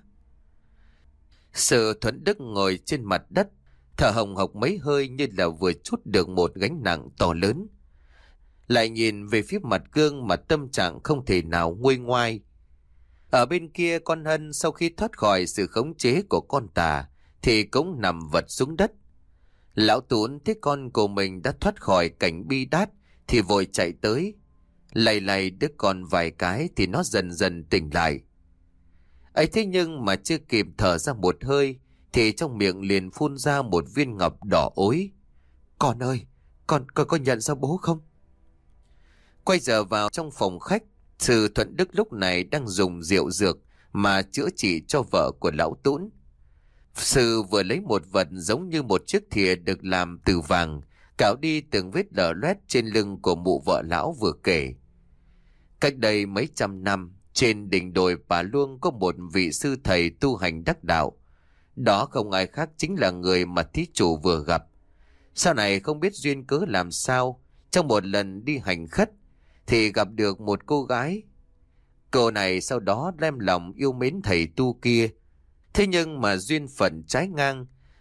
Sư Thuận Đức ngồi trên mặt đất, thở hồng hộc mấy hơi như là vừa trút được một gánh nặng to lớn. Lại nhìn về phía mặt gương mà tâm trạng không thể nào nguôi ngoai. Ở bên kia con Hân sau khi thoát khỏi sự khống chế của con tà thì cũng nằm vật xuống đất. Lão Tún thấy con của mình đã thoát khỏi cảnh bi đát thì vội chạy tới, lay lay đứa con vài cái thì nó dần dần tỉnh lại. Ấy thế nhưng mà chưa kịp thở ra một hơi thì trong miệng liền phun ra một viên ngọc đỏ ối. Con ơi, con, con có nhận ra bố không? Quay giờ vào trong phòng khách, sư Thuận Đức lúc này đang dùng rượu dược mà chữa trị cho vợ của lão Tún. Sư vừa lấy một vật giống như một chiếc thìa được làm từ vàng, cạo đi từng vết lở loét trên lưng của mụ vợ lão vừa kể. Cách đây mấy trăm năm, trên đỉnh đồi Bà Luông có một vị sư thầy tu hành đắc đạo. Đó không ai khác chính là người mà thí chủ vừa gặp. Sau này không biết duyên cớ làm sao, trong một lần đi hành khất thì gặp được một cô gái. Cô này sau đó đem lòng yêu mến thầy tu kia. Thế nhưng mà duyên phận trái ngang,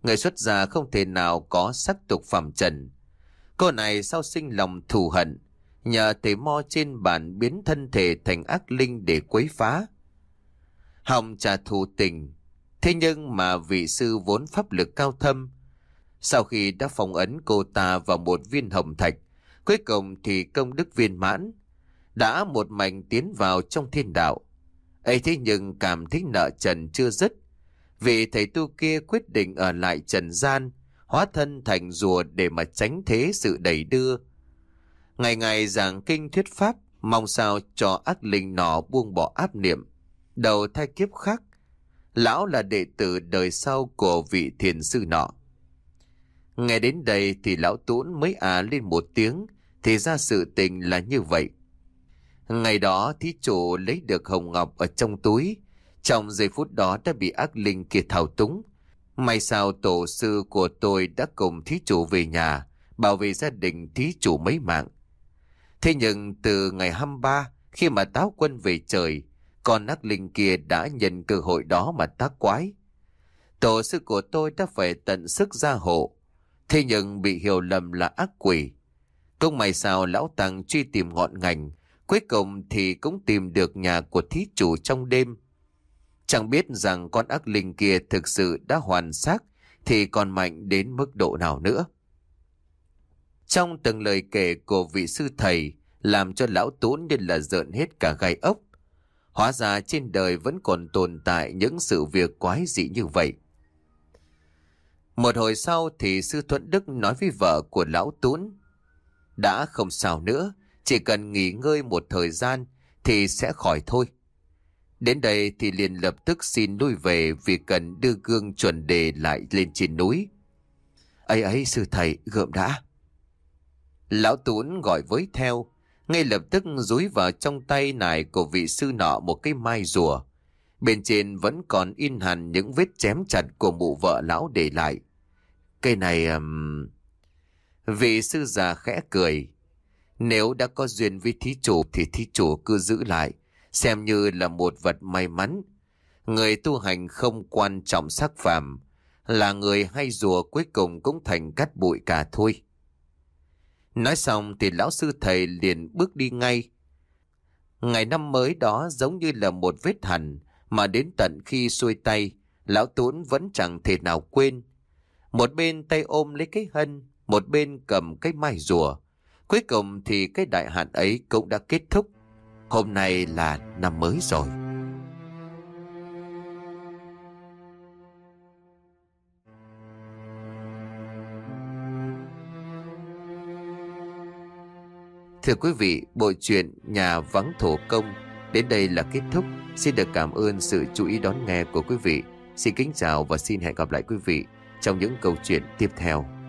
Người xuất gia không thể nào có sắc tục phàm trần. Cô này sau sinh lòng thù hận, nhờ thầy mo trên bàn biến thân thể thành ác linh để quấy phá, hòng trả thù tình. Thế nhưng mà vị sư vốn pháp lực cao thâm, sau khi đã phong ấn cô ta vào một viên hồng thạch, cuối cùng thì công đức viên mãn, đã một mạch tiến vào trong thiên đạo. Ấy thế nhưng cảm thấy nợ trần chưa dứt, vị thầy tu kia quyết định ở lại trần gian, hóa thân thành rùa để mà tránh thế sự đẩy đưa. Ngày ngày giảng kinh thuyết pháp, mong sao cho ác linh nọ buông bỏ áp niệm, đầu thai kiếp khác. Lão là đệ tử đời sau của vị thiền sư nọ. Nghe đến đây thì lão Tún mới à lên một tiếng, thì ra sự tình là như vậy. Ngày đó thí chủ lấy được hồng ngọc ở trong túi, trong giây phút đó đã bị ác linh kia thao túng. May sao tổ sư của tôi đã cùng thí chủ về nhà, bảo vệ gia đình thí chủ mấy mạng. Thế nhưng từ ngày hai mươi ba, khi mà táo quân về trời, con ác linh kia đã nhân cơ hội đó mà tác quái. Tổ sư của tôi đã phải tận sức gia hộ, thế nhưng bị hiểu lầm là ác quỷ. Cũng may sao lão tăng truy tìm ngọn ngành, cuối cùng thì cũng tìm được nhà của thí chủ trong đêm. Chẳng biết rằng con ác linh kia thực sự đã hoàn xác thì còn mạnh đến mức độ nào nữa. Trong từng lời kể của vị sư thầy làm cho lão Tún như là rợn hết cả gai ốc. Hóa ra trên đời vẫn còn tồn tại những sự việc quái dị như vậy. Một hồi sau thì sư Thuận Đức nói với vợ của lão Tún: đã không sao nữa, chỉ cần nghỉ ngơi một thời gian thì sẽ khỏi thôi. Đến đây thì liền lập tức xin lui về vì cần đưa gương chuẩn đề lại lên trên núi. Ấy ấy sư thầy, gượm đã. Lão Tún gọi với theo, ngay lập tức dúi vào trong tay nải của vị sư nọ một cái mai rùa. Bên trên vẫn còn in hẳn những vết chém chặt của mụ vợ lão để lại. Cây này... Um... Vị sư già khẽ cười. Nếu đã có duyên với thí chủ thì thí chủ cứ giữ lại, xem như là một vật may mắn. Người tu hành không quan trọng sắc phàm, là người hay rùa cuối cùng cũng thành cát bụi cả thôi. Nói xong thì lão sư thầy liền bước đi ngay. Ngày năm mới đó giống như là một vết hằn, mà đến tận khi xuôi tay, lão Tún vẫn chẳng thể nào quên. Một bên tay ôm lấy cái hân, một bên cầm cái mai rùa. Cuối cùng thì cái đại hạn ấy cũng đã kết thúc. Hôm nay là năm mới rồi. Thưa quý vị, bộ truyện Nhà Vắng Thổ Công đến đây là kết thúc. Xin được cảm ơn sự chú ý đón nghe của quý vị. Xin kính chào và xin hẹn gặp lại quý vị trong những câu chuyện tiếp theo.